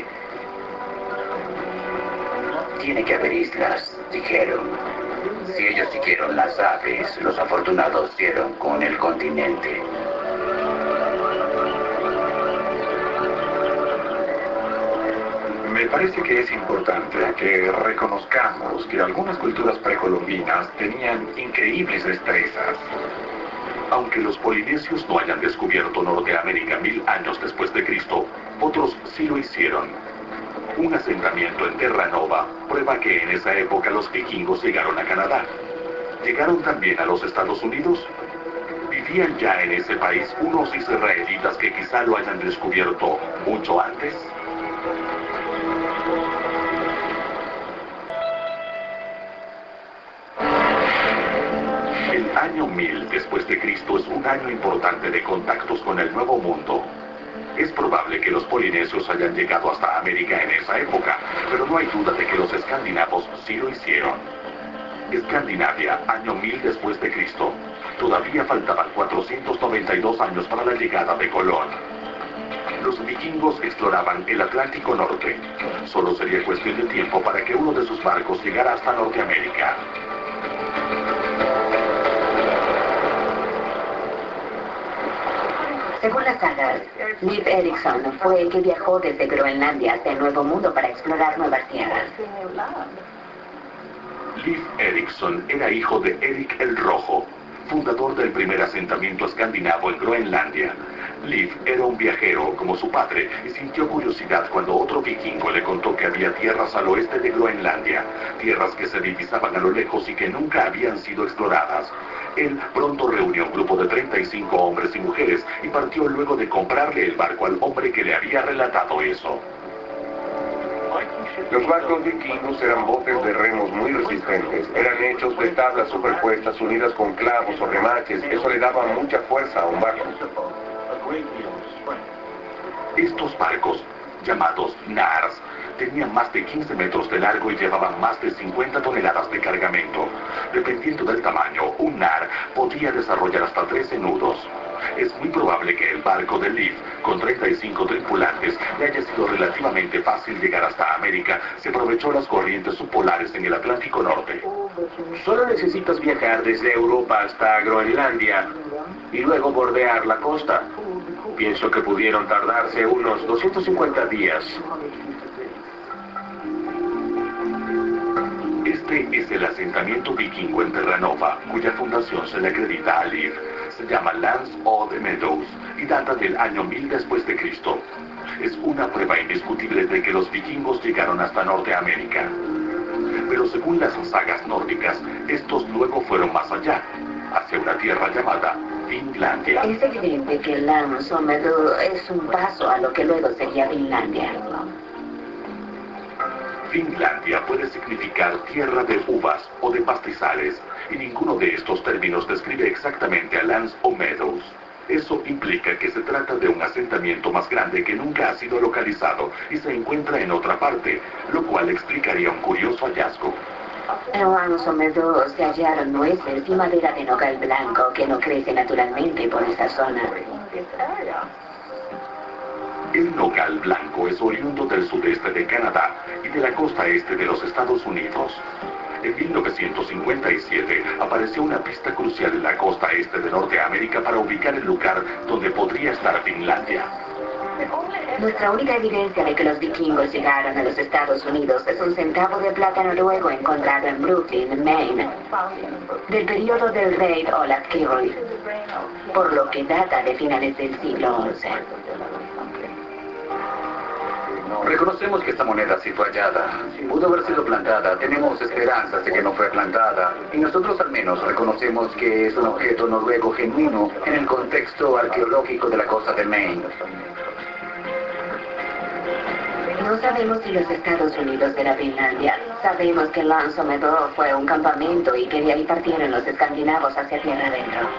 Tiene que haber islas, dijeron. Si ellos siguieron las aves, los afortunados dieron con el continente. Me parece que es importante que reconozcamos que algunas culturas precolombinas tenían increíbles destrezas. Aunque los polinesios no hayan descubierto Norteamérica mil años después de Cristo, otros sí lo hicieron. Un asentamiento en Terra Nova prueba que en esa época los vikingos llegaron a Canadá. ¿Llegaron también a los Estados Unidos? ¿Vivían ya en ese país unos israelitas que quizá lo hayan descubierto mucho antes? El año mil después de Cristo es un año importante de contactos con el Nuevo Mundo. Es probable que los polinesios hayan llegado hasta América en esa época, pero no hay duda de que los escandinavos sí lo hicieron. Escandinavia, año mil después de Cristo. Todavía faltaban cuatrocientos noventa y dos años para la llegada de Colón. Los vikingos exploraban el Atlántico Norte. Solo sería cuestión de tiempo para que uno de sus barcos llegara hasta Norteamérica. Según las sagas, Leif Erikson fue el que viajó desde Groenlandia hasta el Nuevo Mundo para explorar nuevas tierras. Leif Erikson era hijo de Erik el Rojo, fundador del primer asentamiento escandinavo en Groenlandia. Leif era un viajero como su padre y sintió curiosidad cuando otro vikingo le contó que había tierras al oeste de Groenlandia, tierras que se divisaban a lo lejos y que nunca habían sido exploradas. Él pronto reunió un grupo de treinta y cinco hombres y mujeres y partió luego de comprarle el barco al hombre que le había relatado eso. Los barcos vikingos eran botes de remos muy resistentes. Eran hechos de tablas superpuestas unidas con clavos o remaches. Eso le daba mucha fuerza a un barco. Estos barcos, llamados nars, tenían más de quince metros de largo y llevaban más de cincuenta toneladas de cargamento. Dependiendo del tamaño, un nar podía desarrollar hasta trece nudos. Es muy probable que el barco de Leif, con treinta y cinco tripulantes, le haya sido relativamente fácil llegar hasta América. Se aprovechó las corrientes subpolares en el Atlántico Norte. Solo necesitas viajar desde Europa hasta Groenlandia y luego bordear la costa. Pienso que pudieron tardarse unos doscientos cincuenta días. Este es el asentamiento vikingo en Terranova, cuya fundación se le acredita a Leif. Se llama Lance of the Meadows y data del año mil después de Cristo. Es una prueba indiscutible de que los vikingos llegaron hasta Norteamérica. Pero según las sagas nórdicas, estos luego fueron más allá, hacia una tierra llamada Finlandia. Es evidente que Lance of Meadows es un paso a lo que luego sería Finlandia. Finlandia puede significar tierra de uvas o de pastizales, y ninguno de estos términos describe exactamente a Lance of Meadows. Eso implica que se trata de un asentamiento más grande que nunca ha sido localizado y se encuentra en otra parte, lo cual explicaría un curioso hallazgo. En Lance of Meadows se hallaron nueces y madera de nogal blanco que no crece naturalmente por esa zona. El nogal blanco es oriundo del sudeste de Canadá y de la costa este de los Estados Unidos. En mil novecientos cincuenta y siete apareció una pista crucial en la costa este de Norteamérica para ubicar el lugar donde podría estar Finlandia. Nuestra única evidencia de que los vikingos llegaron a los Estados Unidos es un centavo de plata noruego encontrado en Brooklyn, Maine, del periodo del rey Olaf Kyrre, por lo que data de finales del siglo once. Reconocemos que esta moneda sí fue hallada. Pudo haber sido plantada. Tenemos esperanzas de que no fue plantada. Y nosotros al menos reconocemos que es un objeto noruego genuino en el contexto arqueológico de la costa de Maine. No sabemos si los Estados Unidos era Finlandia. Sabemos que Lance of Meadows fue un campamento y que de ahí partieron los escandinavos hacia tierra adentro.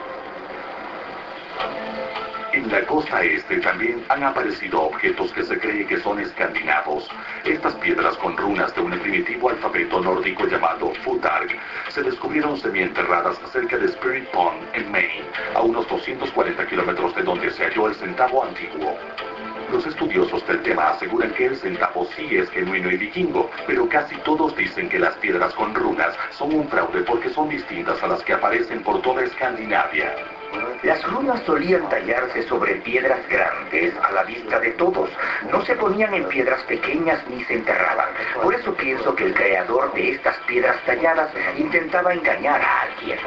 En la costa este también han aparecido objetos que se cree que son escandinavos. Estas piedras con runas de un primitivo alfabeto nórdico llamado Futhark se descubrieron semienterradas cerca de Spirit Pond, en Maine, a unos doscientos cuarenta kilómetros de donde se halló el centavo antiguo. Los estudiosos del tema aseguran que el centavo sí es genuino y vikingo, pero casi todos dicen que las piedras con runas son un fraude porque son distintas a las que aparecen por toda Escandinavia. Las runas solían tallarse sobre piedras grandes a la vista de todos. No se ponían en piedras pequeñas ni se enterraban. Por eso pienso que el creador de estas piedras talladas intentaba engañar a alguien.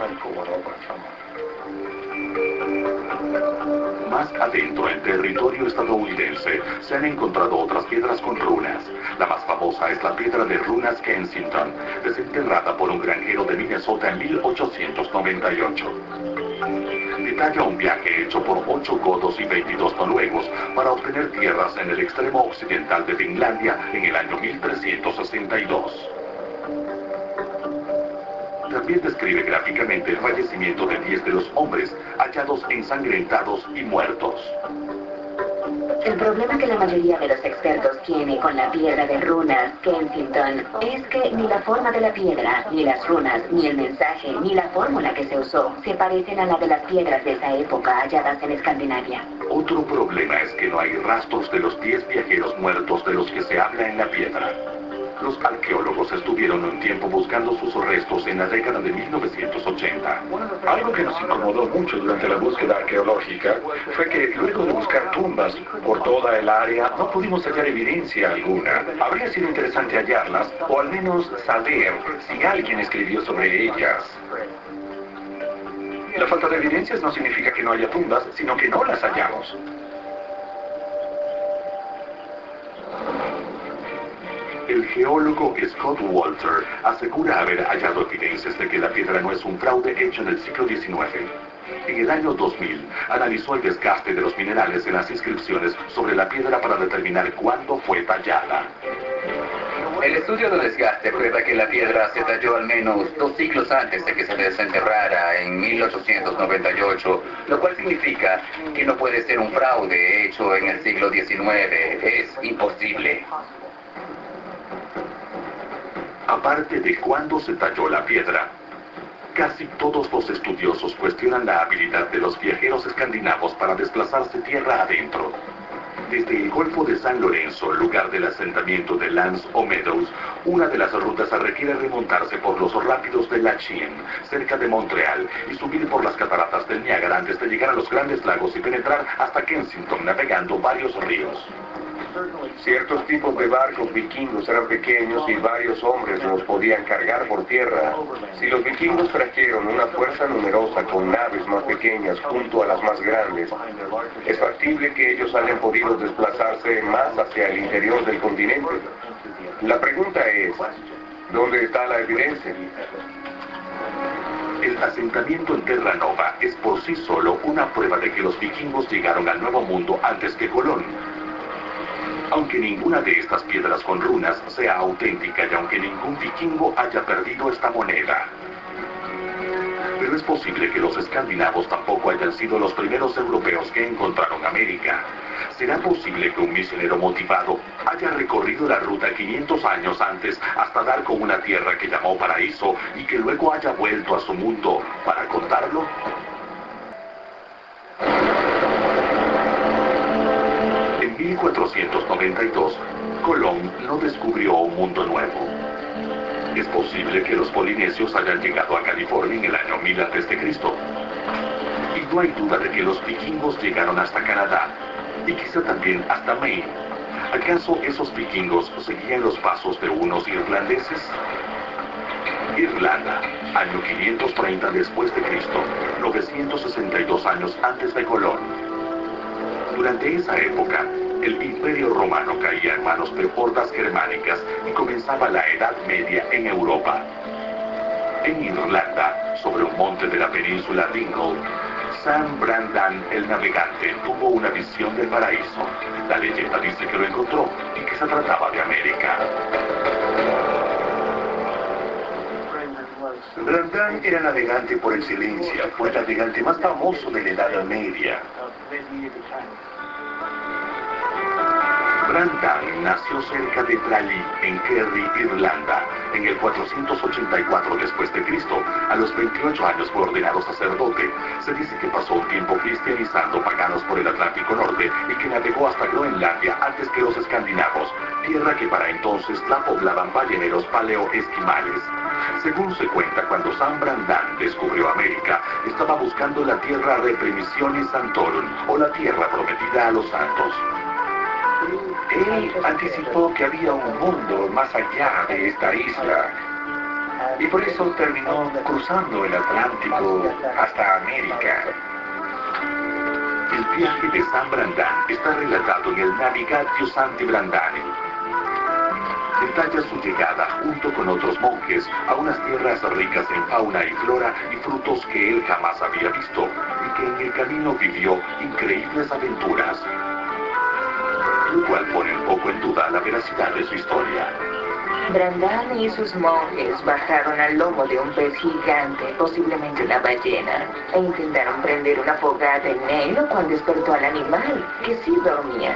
Más adentro, en territorio estadounidense, se han encontrado otras piedras con runas. La más famosa es la piedra de runas Kensington, desenterrada por un granjero de Minnesota en mil ochocientos noventa y ocho. Detalla un viaje hecho por ocho godos y veintidós noruegos para obtener tierras en el extremo occidental de Finlandia en el año mil trescientos sesenta y dos. También describe gráficamente el fallecimiento de diez de los hombres hallados ensangrentados y muertos. El problema que la mayoría de los expertos tiene con la piedra de runas Kensington es que ni la forma de la piedra, ni las runas, ni el mensaje, ni la fórmula que se usó se parecen a la de las piedras de esa época halladas en Escandinavia. Otro problema es que no hay rastros de los diez viajeros muertos de los que se habla en la piedra. Los arqueólogos estuvieron un tiempo buscando sus restos en la década de mil novecientos ochenta. Algo que nos incomodó mucho durante la búsqueda arqueológica fue que luego de buscar tumbas por toda el área no pudimos hallar evidencia alguna. Habría sido interesante hallarlas o al menos saber si alguien escribió sobre ellas. La falta de evidencias no significa que no haya tumbas, sino que no las hallamos. El geólogo Scott Walter asegura haber hallado evidencias de que la piedra no es un fraude hecho en el siglo diecinueve. En el año dos mil, analizó el desgaste de los minerales en las inscripciones sobre la piedra para determinar cuándo fue tallada. El estudio de desgaste prueba que la piedra se talló al menos dos siglos antes de que se desenterrara en mil ochocientos noventa y ocho, lo cual significa que no puede ser un fraude hecho en el siglo diecinueve. Es imposible. Aparte de cuándo se talló la piedra, casi todos los estudiosos cuestionan la habilidad de los viajeros escandinavos para desplazarse tierra adentro. Desde el Golfo de San Lorenzo, lugar del asentamiento de Lance o Meadows, una de las rutas requiere remontarse por los rápidos de Lachine, cerca de Montreal, y subir por las cataratas del Niágara antes de llegar a los Grandes Lagos y penetrar hasta Kensington navegando varios ríos. Ciertos tipos de barcos vikingos eran pequeños y varios hombres los podían cargar por tierra. Si los vikingos trajeron una fuerza numerosa con naves más pequeñas junto a las más grandes, es factible que ellos hayan podido desplazarse más hacia el interior del continente. La pregunta es, ¿dónde está la evidencia? El asentamiento en Terra Nova es por sí solo una prueba de que los vikingos llegaron al Nuevo Mundo antes que Colón. Aunque ninguna de estas piedras con runas sea auténtica y aunque ningún vikingo haya perdido esta moneda. Pero es posible que los escandinavos tampoco hayan sido los primeros europeos que encontraron América. ¿Será posible que un misionero motivado haya recorrido la ruta quinientos años antes hasta dar con una tierra que llamó paraíso y que luego haya vuelto a su mundo para contarlo? En mil cuatrocientos noventa y dos, Colón no descubrió un mundo nuevo. Es posible que los polinesios hayan llegado a California en el año mil antes de Cristo. Y no hay duda de que los vikingos llegaron hasta Canadá, y quizá también hasta Maine. ¿Acaso esos vikingos seguían los pasos de unos irlandeses? Irlanda, año quinientos treinta después de Cristo, novecientos sesenta y dos años antes de Colón. Durante esa época, el Imperio Romano caía en manos de hordas germánicas y comenzaba la Edad Media en Europa. En Irlanda, sobre un monte de la península Dingle, Sam Brandan, el navegante, tuvo una visión del paraíso. La leyenda dice que lo encontró y que se trataba de América. Brandan era navegante por excelencia, fue el navegante más famoso de la Edad Media. Brandan nació cerca de Tralee, en Kerry, Irlanda, en el cuatrocientos ochenta y cuatro después de Cristo. A los veintiocho años fue ordenado sacerdote. Se dice que pasó un tiempo cristianizando paganos por el Atlántico Norte y que navegó hasta Groenlandia antes que los escandinavos, tierra que para entonces la poblaban balleneros paleoesquimales. Según se cuenta, cuando San Brandan descubrió América, estaba buscando la tierra Reprimisionis Santorum, o la tierra prometida a los santos. Él anticipó que había un mundo más allá de esta isla, y por eso terminó cruzando el Atlántico hasta América. El viaje de San Brandan está relatado en el Navigatio Santi Brandani. Detalla su llegada, junto con otros monjes, a unas tierras ricas en fauna y flora y frutos que él jamás había visto, y que en el camino vivió increíbles aventuras, lo cual pone un poco en duda la veracidad de su historia. Brandan y sus monjes bajaron al lomo de un pez gigante, posiblemente una ballena, e intentaron prender una fogata en él, lo cual despertó al animal, que sí dormía.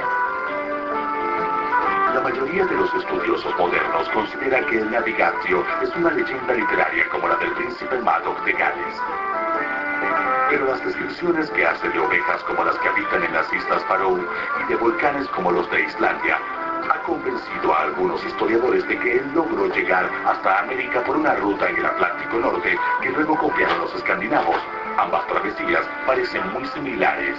La mayoría de los estudiosos modernos considera que el Navigatio es una leyenda literaria como la del príncipe Madoc de Gales. Pero las descripciones que hace de ovejas como las que habitan en las Islas Faroe y de volcanes como los de Islandia ha convencido a algunos historiadores de que él logró llegar hasta América por una ruta en el Atlántico Norte que luego copiaron los escandinavos. Ambas travesías parecen muy similares.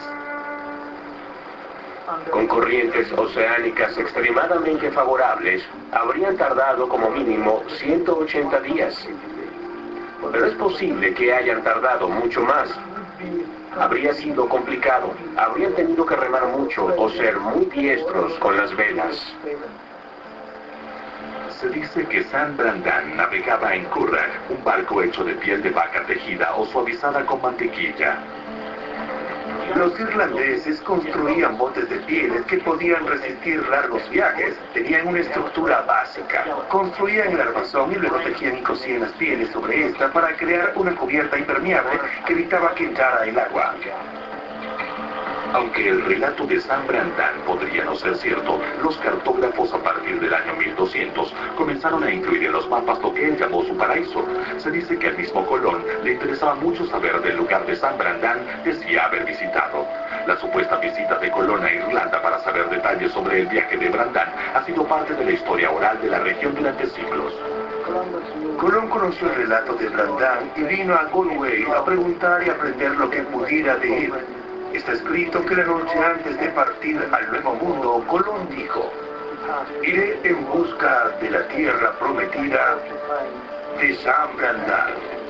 Con corrientes oceánicas extremadamente favorables, habrían tardado como mínimo ciento ochenta días. Pero es posible que hayan tardado mucho más. Habría sido complicado, habrían tenido que remar mucho o ser muy diestros con las velas. Se dice que San Brandan navegaba en curragh, un barco hecho de piel de vaca tejida o suavizada con mantequilla. Los irlandeses construían botes de pieles que podían resistir largos viajes. Tenían una estructura básica. Construían el armazón y luego tejían y cosían las pieles sobre esta para crear una cubierta impermeable que evitaba que entrara el agua. Aunque el relato de San Brandan podría no ser cierto, los cartógrafos a partir del año mil doscientos comenzaron a incluir en los mapas lo que él llamó su paraíso. Se dice que al mismo Colón le interesaba mucho saber del lugar de San Brandan decía haber visitado. La supuesta visita de Colón a Irlanda para saber detalles sobre el viaje de Brandan ha sido parte de la historia oral de la región durante siglos. Colón conoció el relato de Brandan y vino a Galway a preguntar y aprender lo que pudiera de él. Está escrito que la noche antes de partir al Nuevo Mundo, Colón dijo: iré en busca de la tierra prometida de San Brandan.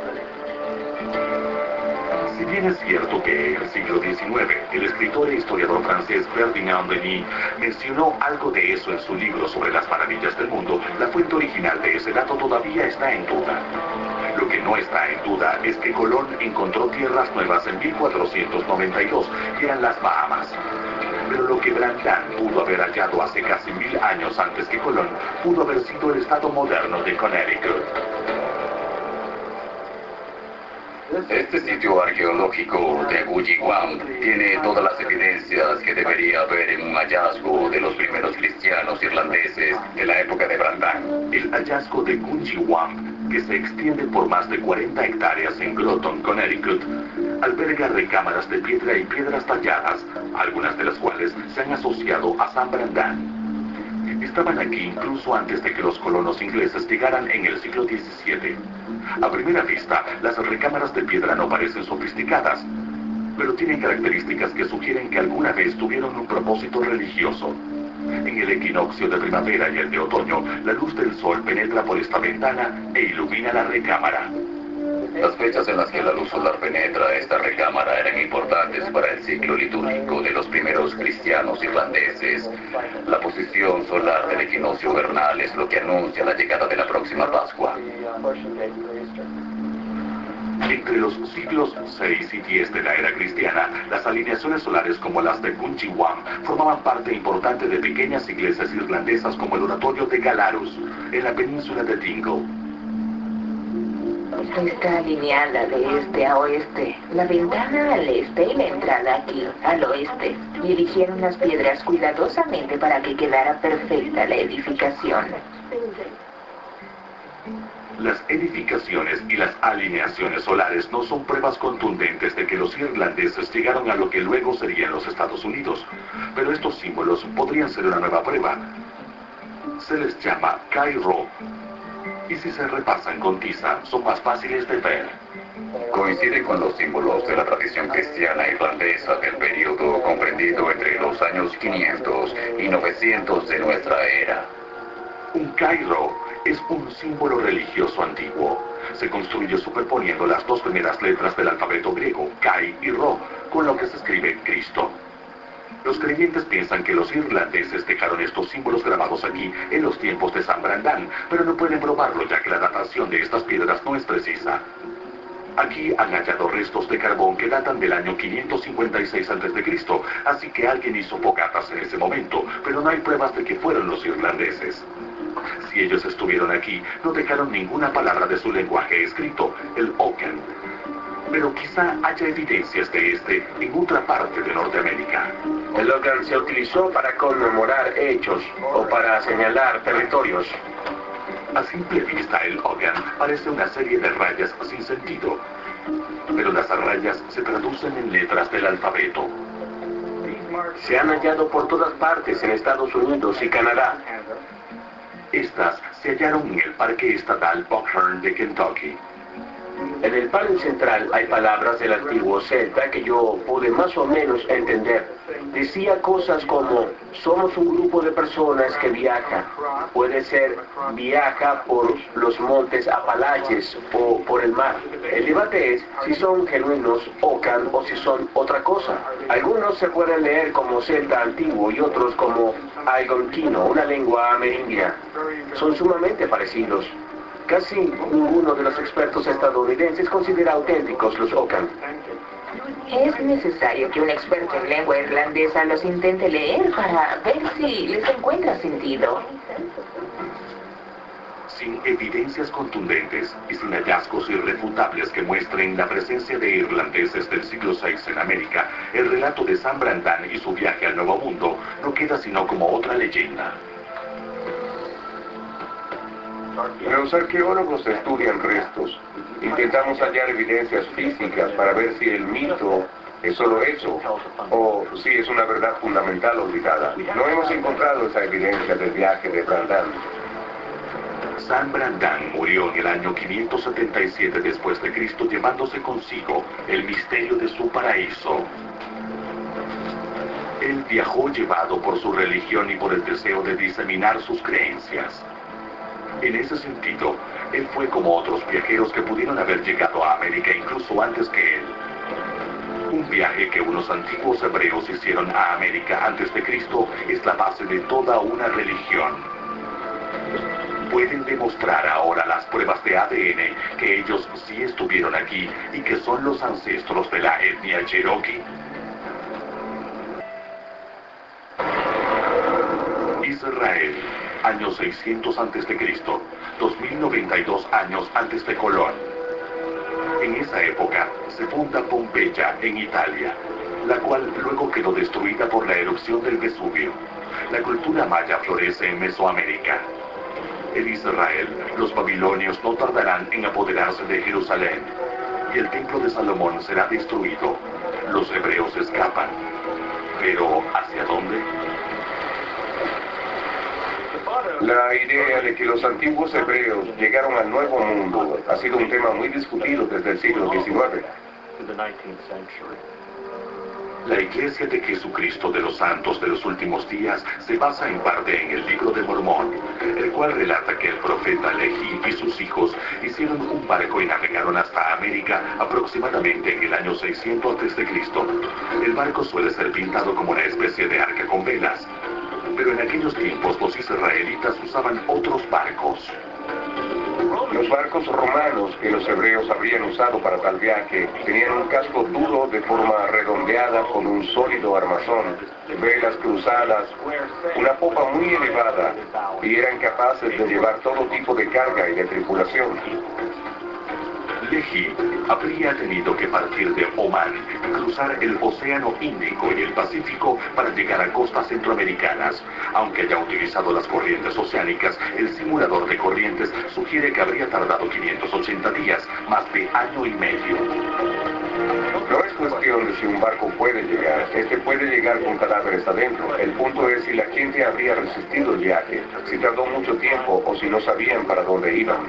Si bien es cierto que en el siglo diecinueve el escritor e historiador francés Ferdinand Denis mencionó algo de eso en su libro sobre las maravillas del mundo, la fuente original de ese dato todavía está en duda. Lo que no está en duda es que Colón encontró tierras nuevas en mil cuatrocientos noventa y dos, que eran las Bahamas. Pero lo que Brandan pudo haber hallado hace casi mil años antes que Colón, pudo haber sido el estado moderno de Connecticut. Este sitio arqueológico de Gujiwam tiene todas las evidencias que debería haber en un hallazgo de los primeros cristianos irlandeses de la época de Brandan. El hallazgo de Gujiwam, que se extiende por más de cuarenta hectáreas en Groton, Connecticut, alberga recámaras de piedra y piedras talladas, algunas de las cuales se han asociado a San Brandan. Estaban aquí incluso antes de que los colonos ingleses llegaran en el siglo diecisiete. A primera vista, las recámaras de piedra no parecen sofisticadas, pero tienen características que sugieren que alguna vez tuvieron un propósito religioso. En el equinoccio de primavera y el de otoño, la luz del sol penetra por esta ventana e ilumina la recámara. Las fechas en las que la luz solar penetra esta recámara eran importantes para el ciclo litúrgico de los primeros cristianos irlandeses. La posición solar del equinoccio vernal es lo que anuncia la llegada de la próxima Pascua. Entre los siglos seis y diez de la era cristiana, las alineaciones solares como las de Gujiwam formaban parte importante de pequeñas iglesias irlandesas como el oratorio de Galarus, en la península de Dingle. Está alineada de este a oeste, la ventana al este y la entrada aquí, al oeste. Y eligieron las piedras cuidadosamente para que quedara perfecta la edificación. Las edificaciones y las alineaciones solares no son pruebas contundentes de que los irlandeses llegaron a lo que luego serían los Estados Unidos, pero estos símbolos podrían ser una nueva prueba. Se les llama Cairo, y si se repasan con tiza, son más fáciles de ver. Coincide con los símbolos de la tradición cristiana irlandesa del periodo comprendido entre los años quinientos y novecientos de nuestra era. Un Cairo es un símbolo religioso antiguo. Se construyó superponiendo las dos primeras letras del alfabeto griego, Kai y Ro, con lo que se escribe Cristo. Los creyentes piensan que los irlandeses dejaron estos símbolos grabados aquí en los tiempos de San Brandan, pero no pueden probarlo ya que la datación de estas piedras no es precisa. Aquí han hallado restos de carbón que datan del año quinientos cincuenta y seis antes de Cristo, así que alguien hizo fogatas en ese momento, pero no hay pruebas de que fueron los irlandeses. Si ellos estuvieron aquí, no dejaron ninguna palabra de su lenguaje escrito, el Ogham. Pero quizá haya evidencias de este en otra parte de Norteamérica. El Ogham se utilizó para conmemorar hechos o para señalar territorios. A simple vista, el Ogham parece una serie de rayas sin sentido, pero las rayas se traducen en letras del alfabeto. Se han hallado por todas partes en Estados Unidos y Canadá. Estas se hallaron en el Parque Estatal Buckhorn de Kentucky. En el panel central hay palabras del antiguo celta que yo pude más o menos entender. Decía cosas como, somos un grupo de personas que viaja. Puede ser, viaja por los montes Apalaches o por el mar. El debate es si son genuinos Ocan o si son otra cosa. Algunos se pueden leer como celta antiguo y otros como algonquino, una lengua amerindia. Son sumamente parecidos. Casi ninguno de los expertos estadounidenses considera auténticos los Ocan. Es necesario que un experto en lengua irlandesa los intente leer para ver si les encuentra sentido. Sin evidencias contundentes y sin hallazgos irrefutables que muestren la presencia de irlandeses del siglo seis en América, el relato de Sam Brandan y su viaje al Nuevo Mundo no queda sino como otra leyenda. Los arqueólogos estudian restos. Intentamos hallar evidencias físicas para ver si el mito es solo eso, o si es una verdad fundamental olvidada. No hemos encontrado esa evidencia del viaje de Brandan. Sam Brandan murió en el año quinientos setenta y siete después de Cristo, llevándose consigo el misterio de su paraíso. Él viajó llevado por su religión y por el deseo de diseminar sus creencias. En ese sentido, él fue como otros viajeros que pudieron haber llegado a América incluso antes que él. Un viaje que unos antiguos hebreos hicieron a América antes de Cristo es la base de toda una religión. Pueden demostrar ahora las pruebas de A D N que ellos sí estuvieron aquí y que son los ancestros de la etnia Cherokee. Israel, año seiscientos antes de Cristo, dos mil noventa y dos años antes de Colón. En esa época se funda Pompeya en Italia, la cual luego quedó destruida por la erupción del Vesubio. La cultura maya florece en Mesoamérica. En Israel, los babilonios no tardarán en apoderarse de Jerusalén, y el templo de Salomón será destruido. Los hebreos escapan. Pero, ¿hacia dónde? La idea de que los antiguos hebreos llegaron al Nuevo Mundo ha sido un tema muy discutido desde el siglo diecinueve. La Iglesia de Jesucristo de los Santos de los Últimos Días se basa en parte en el Libro de Mormón, el cual relata que el profeta Lehi y sus hijos hicieron un barco y navegaron hasta América aproximadamente en el año seiscientos antes de Cristo. El barco suele ser pintado como una especie de arca con velas, pero en aquellos tiempos los israelitas usaban otros barcos. Los barcos romanos que los hebreos habrían usado para tal viaje tenían un casco duro de forma redondeada con un sólido armazón, velas cruzadas, una popa muy elevada, y eran capaces de llevar todo tipo de carga y de tripulación. Lehi habría tenido que partir de Omán, cruzar el Océano Índico y el Pacífico para llegar a costas centroamericanas. Aunque haya utilizado las corrientes oceánicas, el simulador de corrientes sugiere que habría tardado quinientos ochenta días, más de año y medio. No es cuestión de si un barco puede llegar, este puede llegar con cadáveres adentro. El punto es si la gente habría resistido el viaje, si tardó mucho tiempo o si no sabían para dónde iban.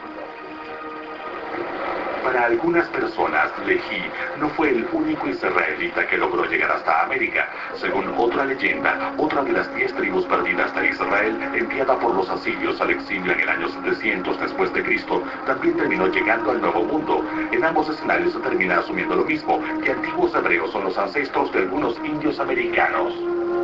Para algunas personas, Lehi no fue el único israelita que logró llegar hasta América. Según otra leyenda, otra de las diez tribus perdidas de Israel, enviada por los asirios al exilio en el año setecientos después de Cristo, también terminó llegando al Nuevo Mundo. En ambos escenarios se termina asumiendo lo mismo, que antiguos hebreos son los ancestros de algunos indios americanos.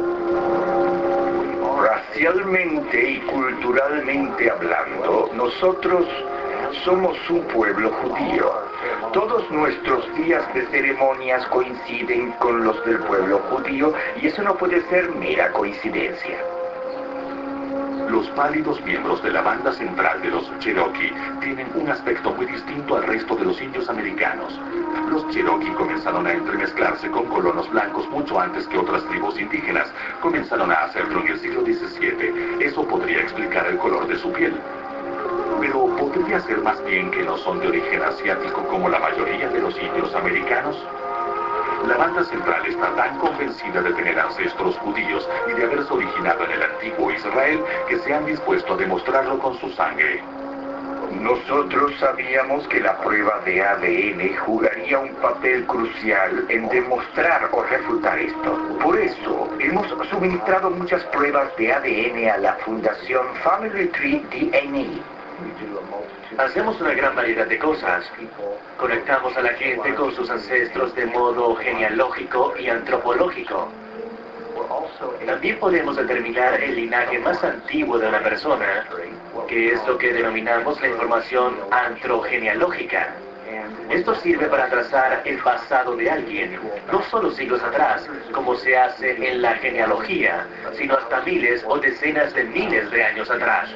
Racialmente y culturalmente hablando, nosotros somos un pueblo judío. Todos nuestros días de ceremonias coinciden con los del pueblo judío y eso no puede ser mera coincidencia. Los pálidos miembros de la banda central de los Cherokee tienen un aspecto muy distinto al resto de los indios americanos. Los Cherokee comenzaron a entremezclarse con colonos blancos mucho antes que otras tribus indígenas. Comenzaron a hacerlo en el siglo diecisiete. Eso podría explicar el color de su piel. Pero podría ser más bien que no son de origen asiático como la mayoría de los indios americanos. La banda central está tan convencida de tener ancestros judíos y de haberse originado en el antiguo Israel que se han dispuesto a demostrarlo con su sangre. Nosotros sabíamos que la prueba de A D N jugaría un papel crucial en demostrar o refutar esto. Por eso, hemos suministrado muchas pruebas de A D N a la Fundación Family Tree D N A. Hacemos una gran variedad de cosas. Conectamos a la gente con sus ancestros de modo genealógico y antropológico. También podemos determinar el linaje más antiguo de una persona, que es lo que denominamos la información antrogenealógica. Esto sirve para trazar el pasado de alguien, no solo siglos atrás, como se hace en la genealogía, sino hasta miles o decenas de miles de años atrás.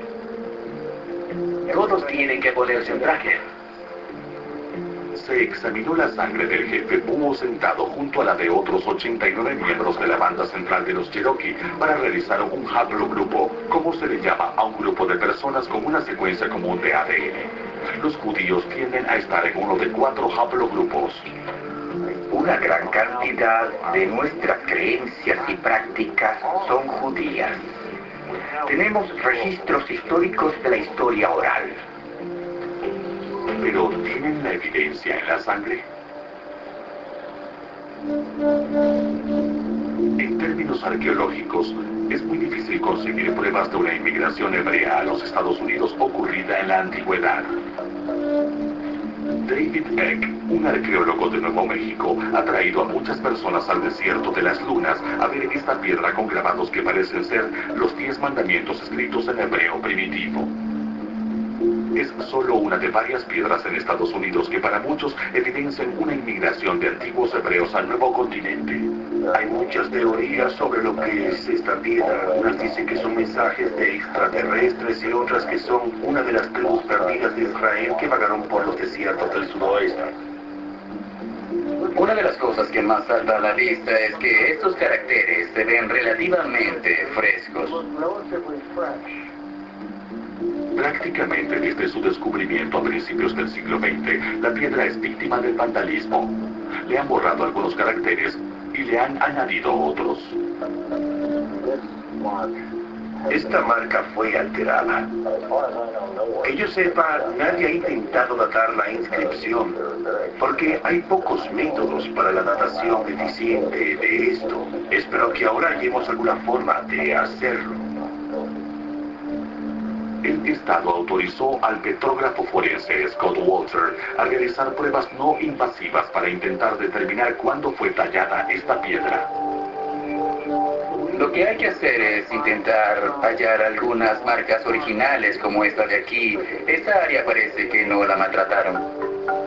Todos tienen que ponerse un traje. Se examinó la sangre del jefe Búho sentado junto a la de otros ochenta y nueve miembros de la banda central de los Cherokee para realizar un haplogrupo, como se le llama a un grupo de personas con una secuencia común de A D N. Los judíos tienden a estar en uno de cuatro haplogrupos. Una gran cantidad de nuestras creencias y prácticas son judías. Tenemos registros históricos de la historia oral. ¿Pero tienen la evidencia en la sangre? En términos arqueológicos, es muy difícil conseguir pruebas de una inmigración hebrea a los Estados Unidos ocurrida en la antigüedad. David Eck, un arqueólogo de Nuevo México, ha traído a muchas personas al desierto de las Lunas a ver esta piedra con grabados que parecen ser los diez mandamientos escritos en hebreo primitivo. Es solo una de varias piedras en Estados Unidos que para muchos evidencian una inmigración de antiguos hebreos al nuevo continente. Hay muchas teorías sobre lo que es esta piedra. Unas dicen que son mensajes de extraterrestres y otras que son una de las tribus perdidas de Israel que vagaron por los desiertos del sudoeste. Una de las cosas que más salta a la vista es que estos caracteres se ven relativamente frescos. Prácticamente desde su descubrimiento a principios del siglo veinte, la piedra es víctima del vandalismo. Le han borrado algunos caracteres y le han añadido otros. Esta marca fue alterada. Que yo sepa, nadie ha intentado datar la inscripción, porque hay pocos métodos para la datación eficiente de esto. Espero que ahora hallemos alguna forma de hacerlo. El Estado autorizó al petrógrafo forense Scott Walter a realizar pruebas no invasivas para intentar determinar cuándo fue tallada esta piedra. Lo que hay que hacer es intentar hallar algunas marcas originales como esta de aquí. Esta área parece que no la maltrataron.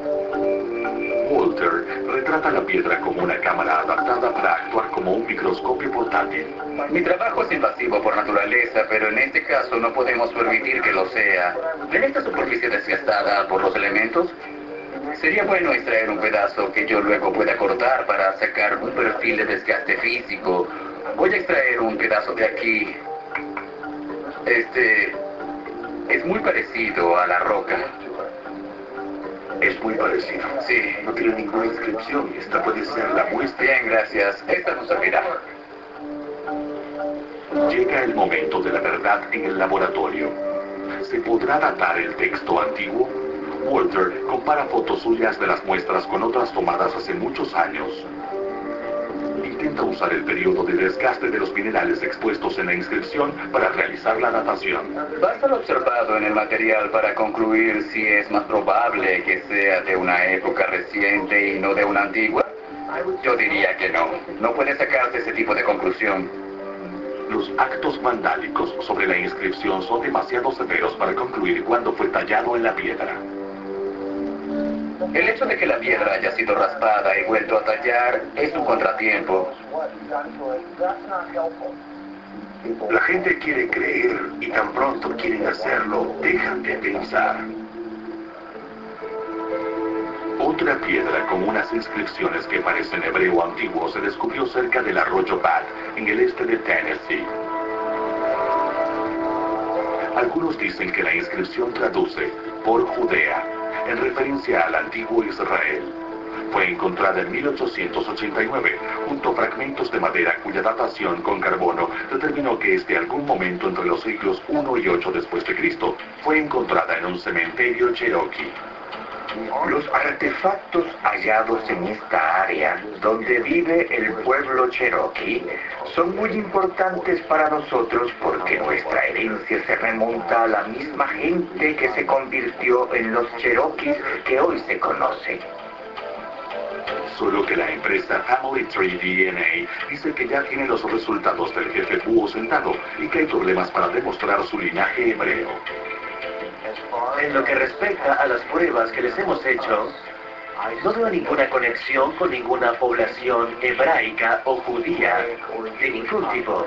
Walter retrata la piedra como una cámara adaptada para actuar como un microscopio portátil. Mi trabajo es invasivo por naturaleza, pero en este caso no podemos permitir que lo sea. ¿Ven esta superficie desgastada por los elementos? Sería bueno extraer un pedazo que yo luego pueda cortar para sacar un perfil de desgaste físico. Voy a extraer un pedazo de aquí. Este es muy parecido a la roca. Es muy parecido. Sí. No tiene ninguna inscripción. Esta puede ser la muestra. Bien, gracias. Esta nos servirá. Llega el momento de la verdad en el laboratorio. ¿Se podrá datar el texto antiguo? Walter compara fotos suyas de las muestras con otras tomadas hace muchos años. Intenta usar el periodo de desgaste de los minerales expuestos en la inscripción para realizar la datación. Basta lo observado en el material para concluir si es más probable que sea de una época reciente y no de una antigua. Yo diría que no. No puede sacarse ese tipo de conclusión. Los actos vandálicos sobre la inscripción son demasiado severos para concluir cuándo fue tallado en la piedra. El hecho de que la piedra haya sido raspada y vuelto a tallar es un contratiempo. La gente quiere creer y tan pronto quieren hacerlo, dejan de pensar. Otra piedra con unas inscripciones que parecen hebreo antiguo se descubrió cerca del arroyo Bat, en el este de Tennessee. Algunos dicen que la inscripción traduce por Judea, en referencia al antiguo Israel. Fue encontrada en mil ochocientos ochenta y nueve, junto a fragmentos de madera cuya datación con carbono determinó que es de algún momento entre los siglos primero y veintiocho después de Cristo, fue encontrada en un cementerio cherokee. Los artefactos hallados en esta área, donde vive el pueblo cherokee, son muy importantes para nosotros porque nuestra herencia se remonta a la misma gente que se convirtió en los cherokees que hoy se conocen. Solo que la empresa Family Tree D N A dice que ya tiene los resultados del jefe búho sentado y que hay problemas para demostrar su linaje hebreo. En lo que respecta a las pruebas que les hemos hecho, no veo ninguna conexión con ninguna población hebraica o judía de ningún tipo.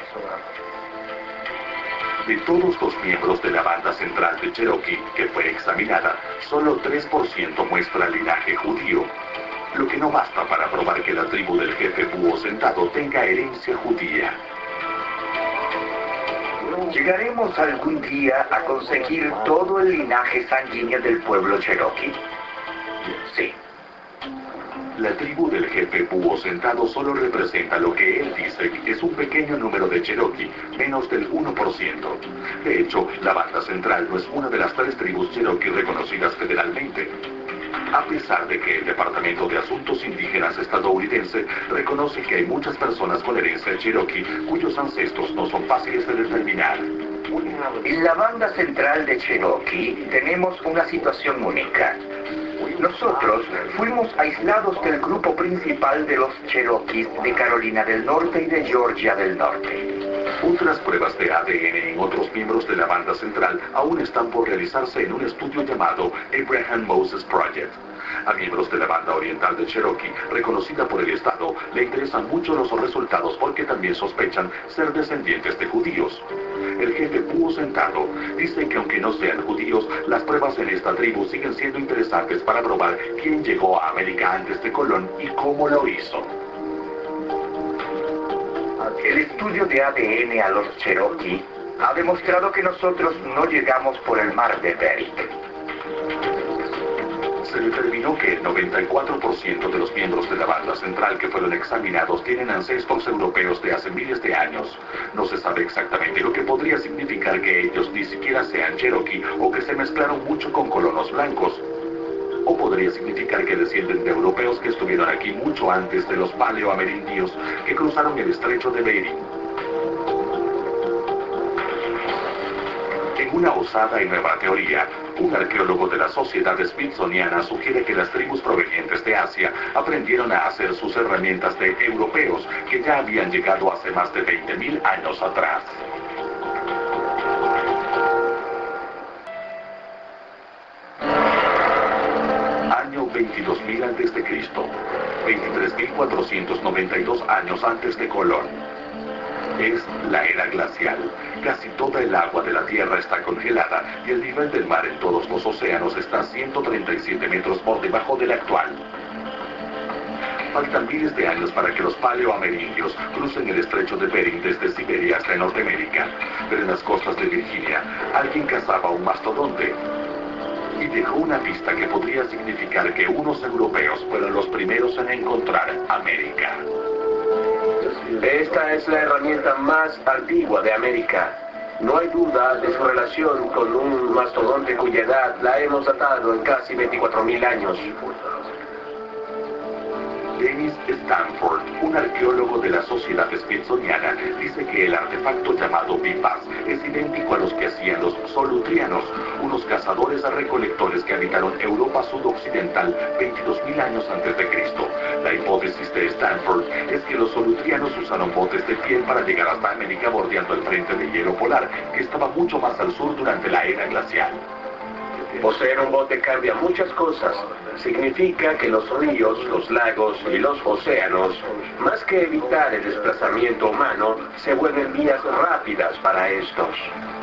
De todos los miembros de la banda central de Cherokee que fue examinada, solo tres por ciento muestra linaje judío, lo que no basta para probar que la tribu del jefe búho sentado tenga herencia judía. ¿Llegaremos algún día a conseguir todo el linaje sanguíneo del pueblo cherokee? Sí. La tribu del jefe búho sentado solo representa lo que él dice que es un pequeño número de Cherokee, menos del uno por ciento. De hecho, la banda central no es una de las tres tribus Cherokee reconocidas federalmente. A pesar de que el Departamento de Asuntos Indígenas estadounidense reconoce que hay muchas personas con herencia Cherokee cuyos ancestros no son fáciles de determinar. En la banda central de Cherokee tenemos una situación única. Nosotros fuimos aislados del grupo principal de los Cherokees de Carolina del Norte y de Georgia del Norte. Otras pruebas de A D N en otros miembros de la banda central aún están por realizarse en un estudio llamado Abraham Moses Project. A miembros de la banda oriental de Cherokee, reconocida por el Estado, le interesan mucho los resultados porque también sospechan ser descendientes de judíos. El jefe búho sentado dice que aunque no sean judíos, las pruebas en esta tribu siguen siendo interesantes para probar quién llegó a América antes de Colón y cómo lo hizo. El estudio de A D N a los Cherokee ha demostrado que nosotros no llegamos por el mar de Bering. Se determinó que el noventa y cuatro por ciento de los miembros de la banda central que fueron examinados tienen ancestros europeos de hace miles de años. No se sabe exactamente lo que podría significar que ellos ni siquiera sean Cherokee o que se mezclaron mucho con colonos blancos. O podría significar que descienden de europeos que estuvieron aquí mucho antes de los paleoamerindios que cruzaron el estrecho de Bering. En una osada y nueva teoría, un arqueólogo de la Sociedad Smithsoniana sugiere que las tribus provenientes de Asia aprendieron a hacer sus herramientas de europeos que ya habían llegado hace más de veinte mil años atrás. Año veintidós mil antes de Cristo, veintitrés mil cuatrocientos noventa y dos años antes de Colón. Es la era glacial. Casi toda el agua de la Tierra está congelada y el nivel del mar en todos los océanos está a ciento treinta y siete metros por debajo del actual. Faltan miles de años para que los paleoamerindios crucen el estrecho de Bering desde Siberia hasta Norteamérica, pero en las costas de Virginia alguien cazaba un mastodonte y dejó una pista que podría significar que unos europeos fueron los primeros en encontrar América. Esta es la herramienta más antigua de América. No hay duda de su relación con un mastodonte cuya edad la hemos datado en casi veinticuatro mil años. Dennis Stanford, un arqueólogo de la Sociedad Smithsoniana, dice que el artefacto llamado Bipas es idéntico a los que hacían los solutrianos, unos cazadores-recolectores que habitaron Europa sudoccidental veintidós mil años antes de Cristo. La hipótesis de Stanford es que los solutrianos usaron botes de piel para llegar hasta América bordeando el frente de hielo polar, que estaba mucho más al sur durante la era glacial. Poseer un bote cambia muchas cosas. Significa que los ríos, los lagos y los océanos, más que evitar el desplazamiento humano, se vuelven vías rápidas para estos.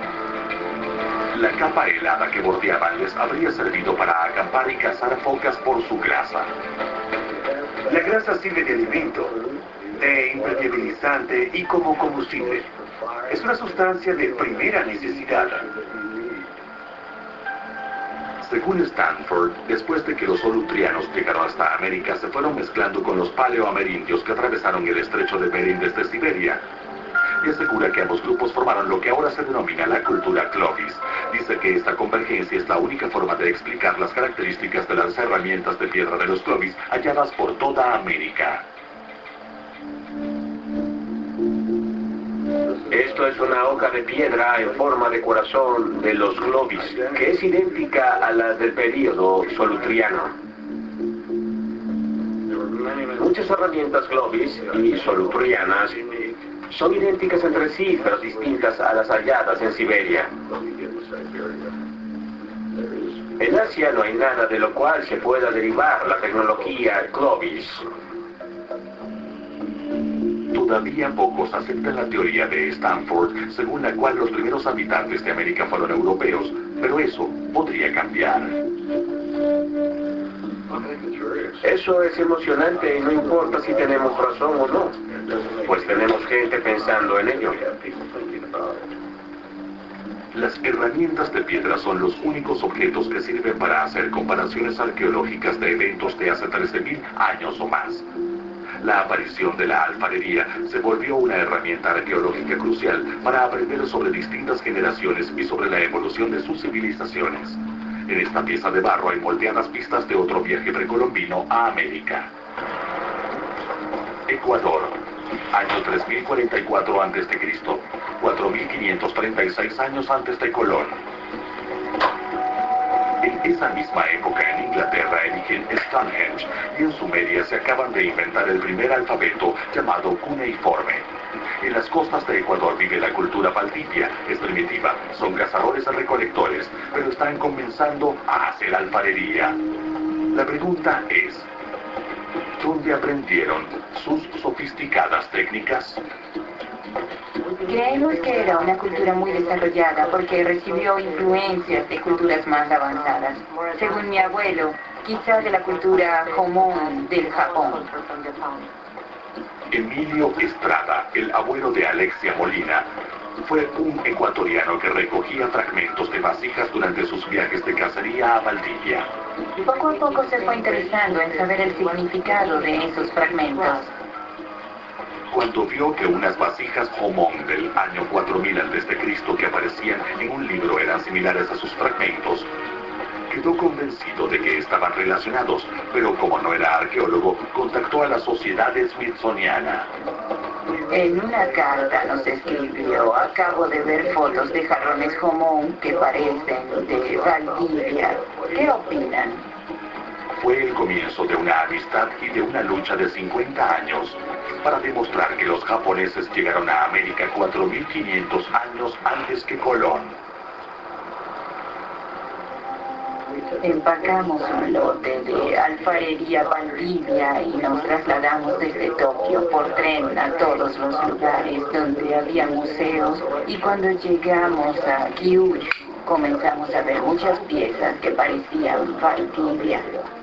La capa helada que bordeaban les habría servido para acampar y cazar focas por su grasa. La grasa sirve de alimento, de impermeabilizante y como combustible. Es una sustancia de primera necesidad. Según Stanford, después de que los solutrianos llegaron hasta América, se fueron mezclando con los paleoamerindios que atravesaron el estrecho de Bering desde Siberia. y asegura que ambos grupos formaron lo que ahora se denomina la cultura Clovis. Dice que esta convergencia es la única forma de explicar las características de las herramientas de piedra de los Clovis halladas por toda América. Esto es una hoja de piedra en forma de corazón de los Clovis, que es idéntica a la del período solutriano. Muchas herramientas Clovis y solutrianas son idénticas entre sí, pero distintas a las halladas en Siberia. En Asia no hay nada de lo cual se pueda derivar la tecnología Clovis. Todavía pocos aceptan la teoría de Stanford, según la cual los primeros habitantes de América fueron europeos, pero eso podría cambiar. Eso es emocionante y no importa si tenemos razón o no, pues tenemos gente pensando en ello. Las herramientas de piedra son los únicos objetos que sirven para hacer comparaciones arqueológicas de eventos de hace trece mil años o más. La aparición de la alfarería se volvió una herramienta arqueológica crucial para aprender sobre distintas generaciones y sobre la evolución de sus civilizaciones. En esta pieza de barro hay moldeadas pistas de otro viaje precolombino a América. Ecuador, año tres mil cuarenta y cuatro antes de Cristo, cuatro mil quinientos treinta y seis años antes de Colón. En esa misma época en Inglaterra eligen Stonehenge y en Sumeria se acaban de inventar el primer alfabeto llamado cuneiforme. En las costas de Ecuador vive la cultura valdivia, es primitiva, son cazadores y recolectores, pero están comenzando a hacer alfarería. La pregunta es, ¿dónde aprendieron sus sofisticadas técnicas? Creemos que era una cultura muy desarrollada porque recibió influencias de culturas más avanzadas. Según mi abuelo, quizá de la cultura común del Japón. Emilio Estrada, el abuelo de Alexia Molina, fue un ecuatoriano que recogía fragmentos de vasijas durante sus viajes de cacería a Valdivia. Poco a poco se fue interesando en saber el significado de esos fragmentos. Cuando vio que unas vasijas Homón del año cuatro mil antes de Cristo que aparecían en un libro eran similares a sus fragmentos, quedó convencido de que estaban relacionados, pero como no era arqueólogo, contactó a la Sociedad Smithsoniana. En una carta nos escribió, acabo de ver fotos de jarrones Homón que parecen de Valdivia. ¿Qué opinan? Fue el comienzo de una amistad y de una lucha de cincuenta años para demostrar que los japoneses llegaron a América cuatro mil quinientos años antes que Colón. Empacamos un lote de alfarería Valdivia y nos trasladamos desde Tokio por tren a todos los lugares donde había museos, y cuando llegamos a Kyushu comenzamos a ver muchas piezas que parecían Valdivia.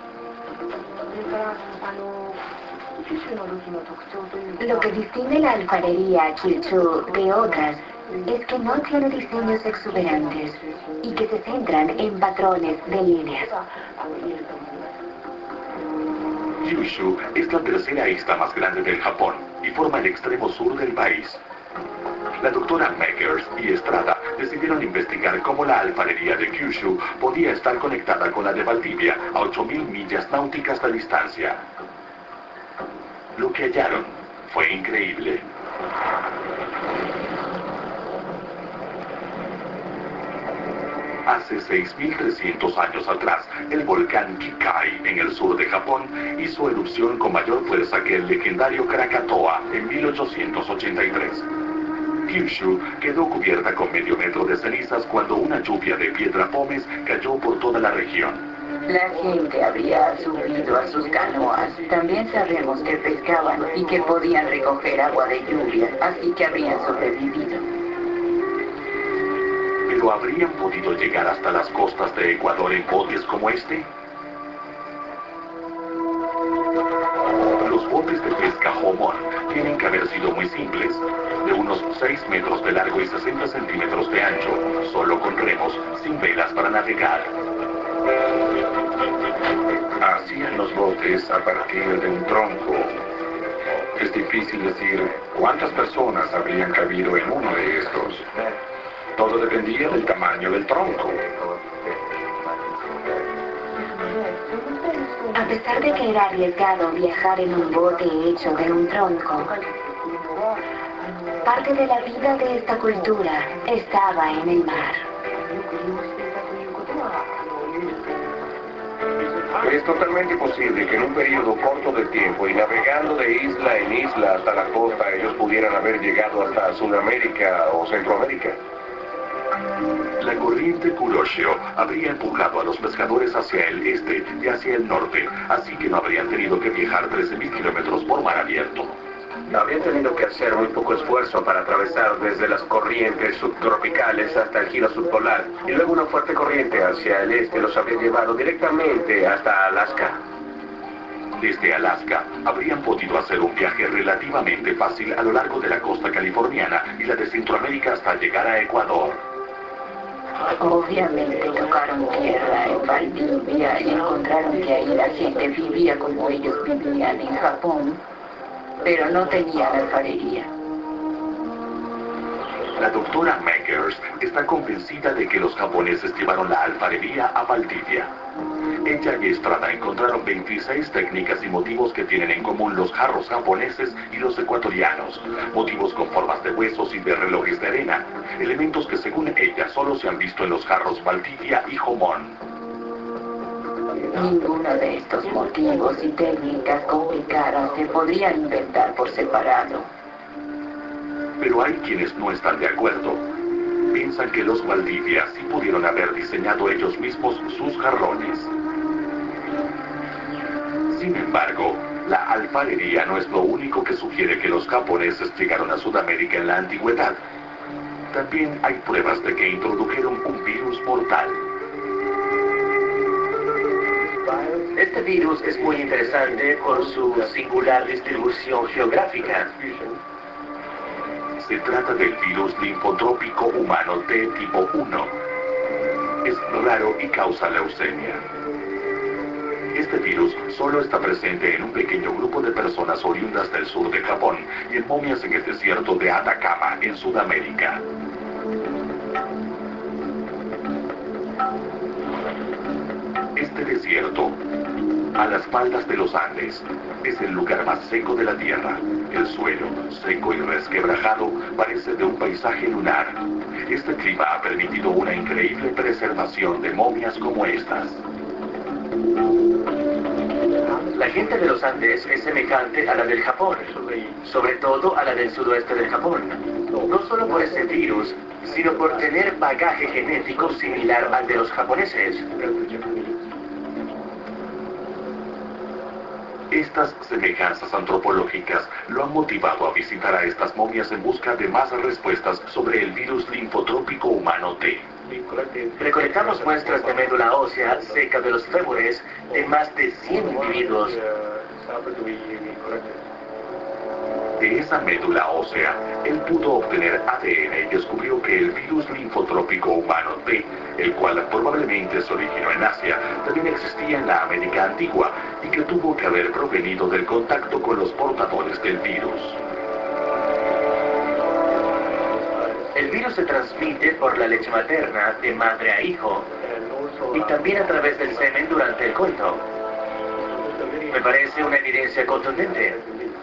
Lo que distingue la alfarería Kyushu de otras es que no tiene diseños exuberantes y que se centran en patrones de líneas. Kyushu es la tercera isla más grande del Japón y forma el extremo sur del país. La doctora Meggers y Estrada decidieron investigar cómo la alfarería de Kyushu podía estar conectada con la de Valdivia a ocho mil millas náuticas de distancia. Lo que hallaron fue increíble. Hace seis mil trescientos años atrás, el volcán Kikai, en el sur de Japón, hizo erupción con mayor fuerza que el legendario Krakatoa en mil ochocientos ochenta y tres. Kyushu quedó cubierta con medio metro de cenizas cuando una lluvia de piedra pómez cayó por toda la región. La gente habría subido a sus canoas. También sabemos que pescaban y que podían recoger agua de lluvia, así que habrían sobrevivido. ¿Pero habrían podido llegar hasta las costas de Ecuador en botes como este? Los botes de pesca Homón tienen que haber sido muy simples, de unos seis metros de largo y sesenta centímetros de ancho, solo con remos, sin velas para navegar. Hacían los botes a partir de un tronco. Es difícil decir cuántas personas habrían cabido en uno de estos. Todo dependía del tamaño del tronco. A pesar de que era arriesgado viajar en un bote hecho de un tronco, parte de la vida de esta cultura estaba en el mar. Es totalmente posible que en un periodo corto de tiempo y navegando de isla en isla hasta la costa, ellos pudieran haber llegado hasta Sudamérica o Centroamérica. La corriente Kuroshio habría empujado a los pescadores hacia el este y hacia el norte, así que no habrían tenido que viajar trece mil kilómetros por mar abierto. Habrían tenido que hacer muy poco esfuerzo para atravesar desde las corrientes subtropicales hasta el giro subpolar, y luego una fuerte corriente hacia el este los habría llevado directamente hasta Alaska. Desde Alaska habrían podido hacer un viaje relativamente fácil a lo largo de la costa californiana y la de Centroamérica hasta llegar a Ecuador. Obviamente tocaron tierra en Valdivia y encontraron que ahí la gente vivía como ellos vivían en Japón, pero no tenían alfarería. La doctora Makers está convencida de que los japoneses llevaron la alfarería a Valdivia. Ella y Estrada encontraron veintiséis técnicas y motivos que tienen en común los jarros japoneses y los ecuatorianos. Motivos con formas de huesos y de relojes de arena. Elementos que según ella solo se han visto en los jarros Valdivia y Jomón. Ninguno de estos motivos y técnicas complicadas se podrían inventar por separado. Pero hay quienes no están de acuerdo. Piensan que los Valdivia sí pudieron haber diseñado ellos mismos sus jarrones. Sin embargo, la alfarería no es lo único que sugiere que los japoneses llegaron a Sudamérica en la antigüedad. También hay pruebas de que introdujeron un virus mortal. Este virus es muy interesante por su singular distribución geográfica. Se trata del virus linfotrópico humano T tipo uno. Es raro y causa leucemia. Este virus solo está presente en un pequeño grupo de personas oriundas del sur de Japón y en momias en el desierto de Atacama, en Sudamérica. Este desierto, a las faldas de los Andes, es el lugar más seco de la Tierra. El suelo, seco y resquebrajado, parece de un paisaje lunar. Este clima ha permitido una increíble preservación de momias como estas. La gente de los Andes es semejante a la del Japón, sobre todo a la del sudoeste del Japón. No solo por ese virus, sino por tener bagaje genético similar al de los japoneses. Estas semejanzas antropológicas lo han motivado a visitar a estas momias en busca de más respuestas sobre el virus linfotrópico humano T. Recolectamos muestras de médula ósea seca de los fémures de más de cien individuos. De esa médula ósea, él pudo obtener A D N y descubrió que el virus linfotrópico humano T, el cual probablemente se originó en Asia, también existía en la América antigua y que tuvo que haber provenido del contacto con los portadores del virus. El virus se transmite por la leche materna de madre a hijo y también a través del semen durante el coito. Me parece una evidencia contundente.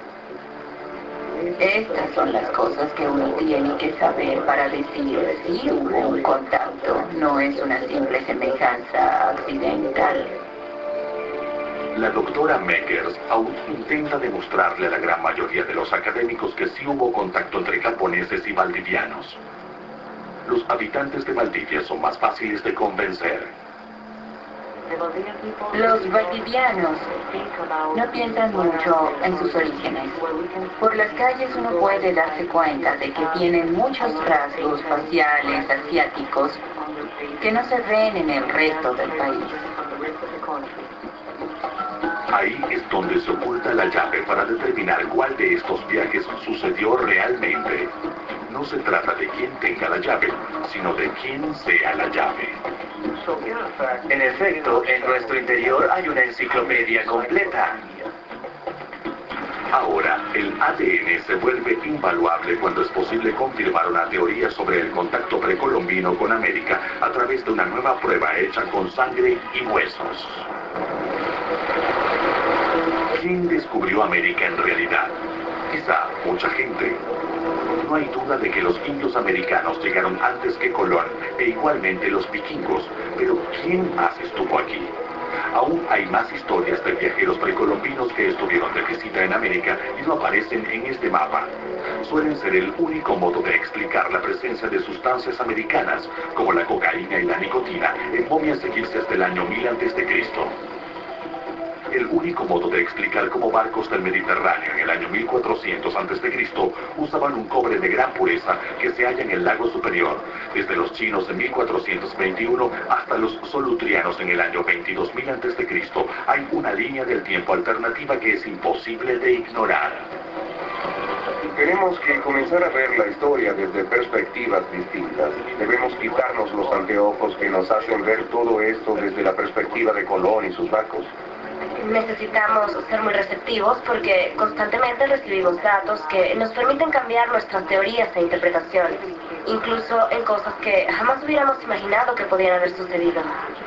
Estas son las cosas que uno tiene que saber para decir si hubo un contacto. No es una simple semejanza accidental. La doctora Makers aún intenta demostrarle a la gran mayoría de los académicos que sí hubo contacto entre japoneses y valdivianos. Los habitantes de Valdivia son más fáciles de convencer. Los valdivianos no piensan mucho en sus orígenes. Por las calles uno puede darse cuenta de que tienen muchos rasgos faciales asiáticos que no se ven en el resto del país. Ahí es donde se oculta la llave para determinar cuál de estos viajes sucedió realmente. No se trata de quién tenga la llave, sino de quién sea la llave. En efecto, en nuestro interior hay una enciclopedia completa. Ahora, el A D N se vuelve invaluable cuando es posible confirmar una teoría sobre el contacto precolombino con América a través de una nueva prueba hecha con sangre y huesos. ¿Quién descubrió América en realidad? Quizá mucha gente. No hay duda de que los indios americanos llegaron antes que Colón, e igualmente los vikingos, pero ¿quién más estuvo aquí? Aún hay más historias de viajeros precolombinos que estuvieron de visita en América y no aparecen en este mapa. Suelen ser el único modo de explicar la presencia de sustancias americanas, como la cocaína y la nicotina, en momias egipcias del año mil antes de Cristo. El único modo de explicar cómo barcos del Mediterráneo en el año mil cuatrocientos antes de Cristo usaban un cobre de gran pureza que se halla en el lago superior, desde los chinos en mil cuatrocientos veintiuno hasta los solutrianos en el año veintidós mil antes de Cristo, hay una línea del tiempo alternativa que es imposible de ignorar. Tenemos que comenzar a ver la historia desde perspectivas distintas. Debemos quitarnos los anteojos que nos hacen ver todo esto desde la perspectiva de Colón y sus barcos. Necesitamos ser muy receptivos porque constantemente recibimos datos que nos permiten cambiar nuestras teorías e interpretaciones, incluso en cosas que jamás hubiéramos imaginado que podían haber sucedido.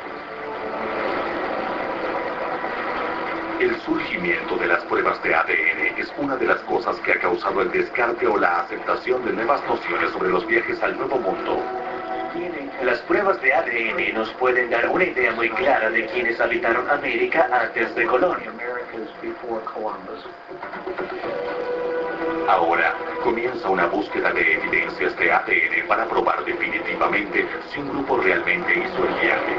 El surgimiento de las pruebas de A D N es una de las cosas que ha causado el descarte o la aceptación de nuevas nociones sobre los viajes al Nuevo Mundo. Las pruebas de A D N nos pueden dar una idea muy clara de quienes habitaron América antes de Colón. Ahora comienza una búsqueda de evidencias de A D N para probar definitivamente si un grupo realmente hizo el viaje.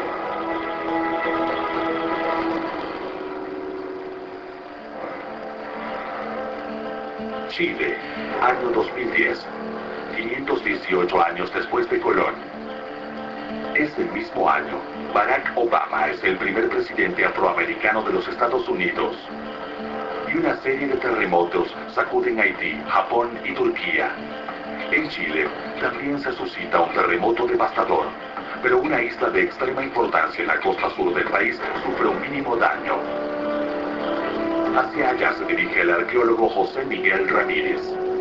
Chile, año dos mil diez, quinientos dieciocho años después de Colón. Ese mismo año, Barack Obama es el primer presidente afroamericano de los Estados Unidos. Y una serie de terremotos sacuden Haití, Japón y Turquía. En Chile también se suscita un terremoto devastador, pero una isla de extrema importancia en la costa sur del país sufre un mínimo daño. Hacia allá se dirige el arqueólogo José Miguel Ramírez.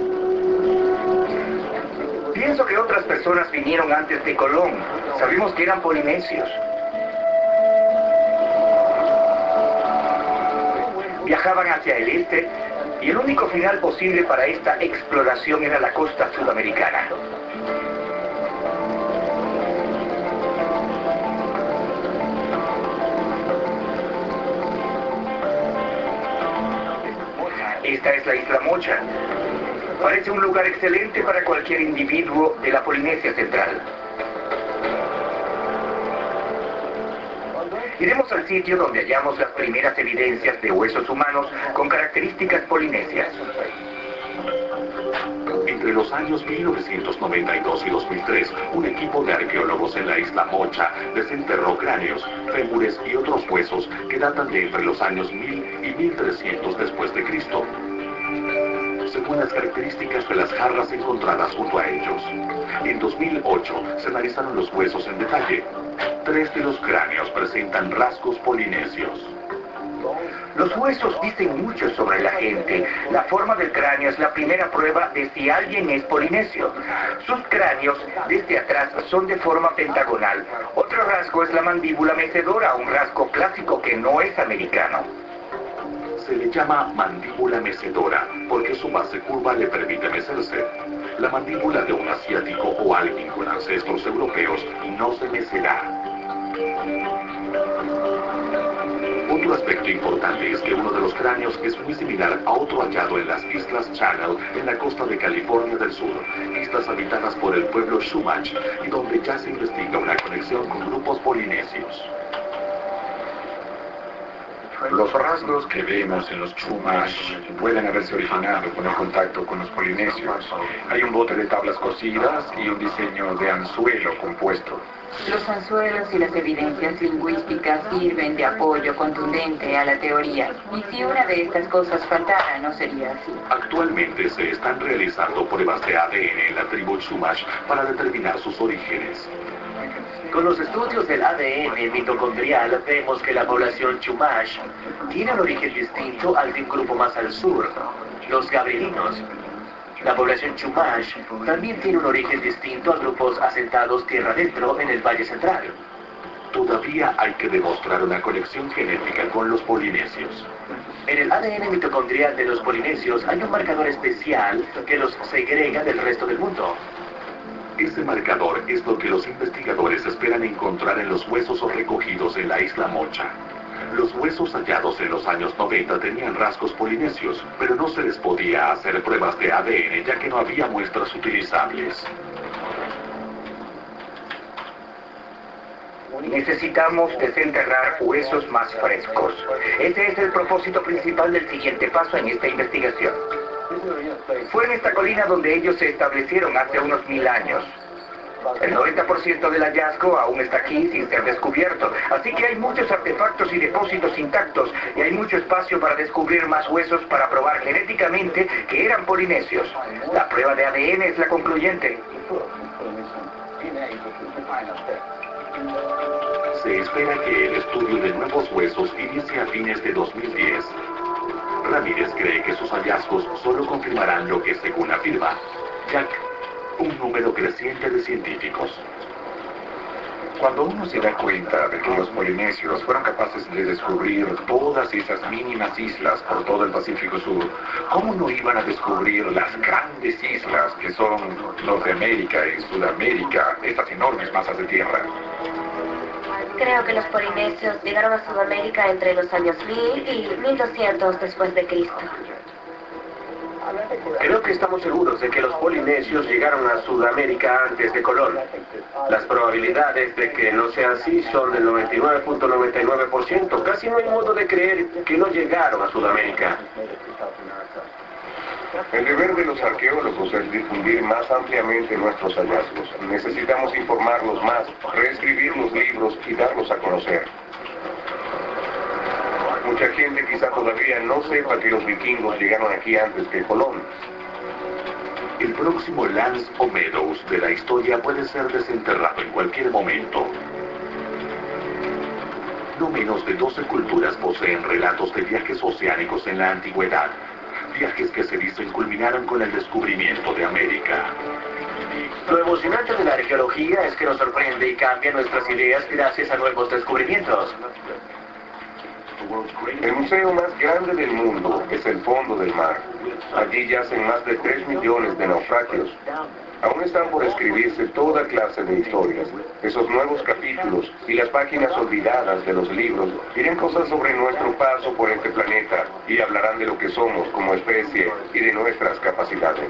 Pienso que otras personas vinieron antes de Colón. Sabemos que eran polinesios. Viajaban hacia el este y el único final posible para esta exploración era la costa sudamericana. Esta es la isla Mocha. Parece un lugar excelente para cualquier individuo de la Polinesia Central. Iremos al sitio donde hallamos las primeras evidencias de huesos humanos con características polinesias. Entre los años mil novecientos noventa y dos y dos mil tres, un equipo de arqueólogos en la isla Mocha desenterró cráneos, fémures y otros huesos que datan de entre los años mil y mil trescientos después de Cristo, según las características de las jarras encontradas junto a ellos. En dos mil ocho se analizaron los huesos en detalle. Tres de los cráneos presentan rasgos polinesios. Los huesos dicen mucho sobre la gente. La forma del cráneo es la primera prueba de si alguien es polinesio. Sus cráneos desde atrás son de forma pentagonal. Otro rasgo es la mandíbula mecedora, un rasgo clásico que no es americano. Se le llama mandíbula mecedora porque su base curva le permite mecerse. La mandíbula de un asiático o alguien con ancestros europeos no se mecerá. Otro aspecto importante es que uno de los cráneos es muy similar a otro hallado en las Islas Channel, en la costa de California del Sur, islas habitadas por el pueblo Chumash, y donde ya se investiga una conexión con grupos polinesios. Los rasgos que vemos en los Chumash pueden haberse originado con el contacto con los polinesios. Hay un bote de tablas cocidas y un diseño de anzuelo compuesto. Los anzuelos y las evidencias lingüísticas sirven de apoyo contundente a la teoría. Y si una de estas cosas faltara, no sería así. Actualmente se están realizando pruebas de A D N en la tribu Chumash para determinar sus orígenes. Con los estudios del A D N mitocondrial vemos que la población Chumash tiene un origen distinto al de un grupo más al sur, los gabrielinos. La población Chumash también tiene un origen distinto a grupos asentados tierra adentro en el Valle Central. Todavía hay que demostrar una conexión genética con los polinesios. En el A D N mitocondrial de los polinesios hay un marcador especial que los segrega del resto del mundo. Ese marcador es lo que los investigadores esperan encontrar en los huesos recogidos en la isla Mocha. Los huesos hallados en los años noventa tenían rasgos polinesios, pero no se les podía hacer pruebas de A D N ya que no había muestras utilizables. Necesitamos desenterrar huesos más frescos. Ese es el propósito principal del siguiente paso en esta investigación. Fue en esta colina donde ellos se establecieron hace unos mil años. El noventa por ciento del hallazgo aún está aquí sin ser descubierto, así que hay muchos artefactos y depósitos intactos y hay mucho espacio para descubrir más huesos para probar genéticamente que eran polinesios. La prueba de A D N es la concluyente. Se espera que el estudio de nuevos huesos inicie a fines de dos mil diez. Ramírez cree que sus hallazgos solo confirmarán lo que según afirma Jack, un número creciente de científicos. Cuando uno se da cuenta de que los polinesios fueron capaces de descubrir todas esas mínimas islas por todo el Pacífico Sur, ¿cómo no iban a descubrir las grandes islas que son Norteamérica y Sudamérica, estas enormes masas de tierra? Creo que los polinesios llegaron a Sudamérica entre los años mil y mil doscientos después de Cristo. Creo que estamos seguros de que los polinesios llegaron a Sudamérica antes de Colón. Las probabilidades de que no sea así son del noventa y nueve punto noventa y nueve por ciento. Casi no hay modo de creer que no llegaron a Sudamérica. El deber de los arqueólogos es difundir más ampliamente nuestros hallazgos. Necesitamos informarlos más, reescribir los libros y darlos a conocer. Mucha gente quizá todavía no sepa que los vikingos llegaron aquí antes que Colón. El próximo Lance o Meadows de la historia puede ser desenterrado en cualquier momento. No menos de doce culturas poseen relatos de viajes oceánicos en la antigüedad. Viajes que se dicen culminaron con el descubrimiento de América. Lo emocionante de la arqueología es que nos sorprende y cambia nuestras ideas gracias a nuevos descubrimientos. El museo más grande del mundo es el fondo del mar. Allí yacen más de tres millones de naufragios. Aún están por escribirse toda clase de historias. Esos nuevos capítulos y las páginas olvidadas de los libros dirán cosas sobre nuestro paso por este planeta y hablarán de lo que somos como especie y de nuestras capacidades.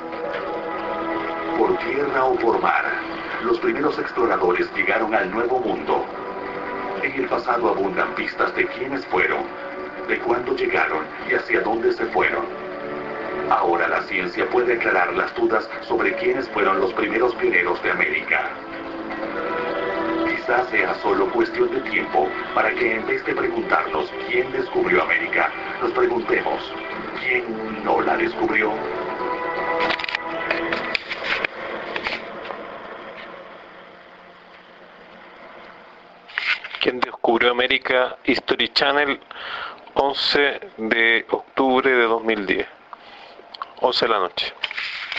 Por tierra o por mar, los primeros exploradores llegaron al Nuevo Mundo. En el pasado abundan pistas de quiénes fueron, de cuándo llegaron y hacia dónde se fueron. Ahora la ciencia puede aclarar las dudas sobre quiénes fueron los primeros pioneros de América. Quizás sea solo cuestión de tiempo para que en vez de preguntarnos quién descubrió América, nos preguntemos quién no la descubrió. ¿Quién descubrió América? History Channel, once de octubre de dos mil diez, once de la noche.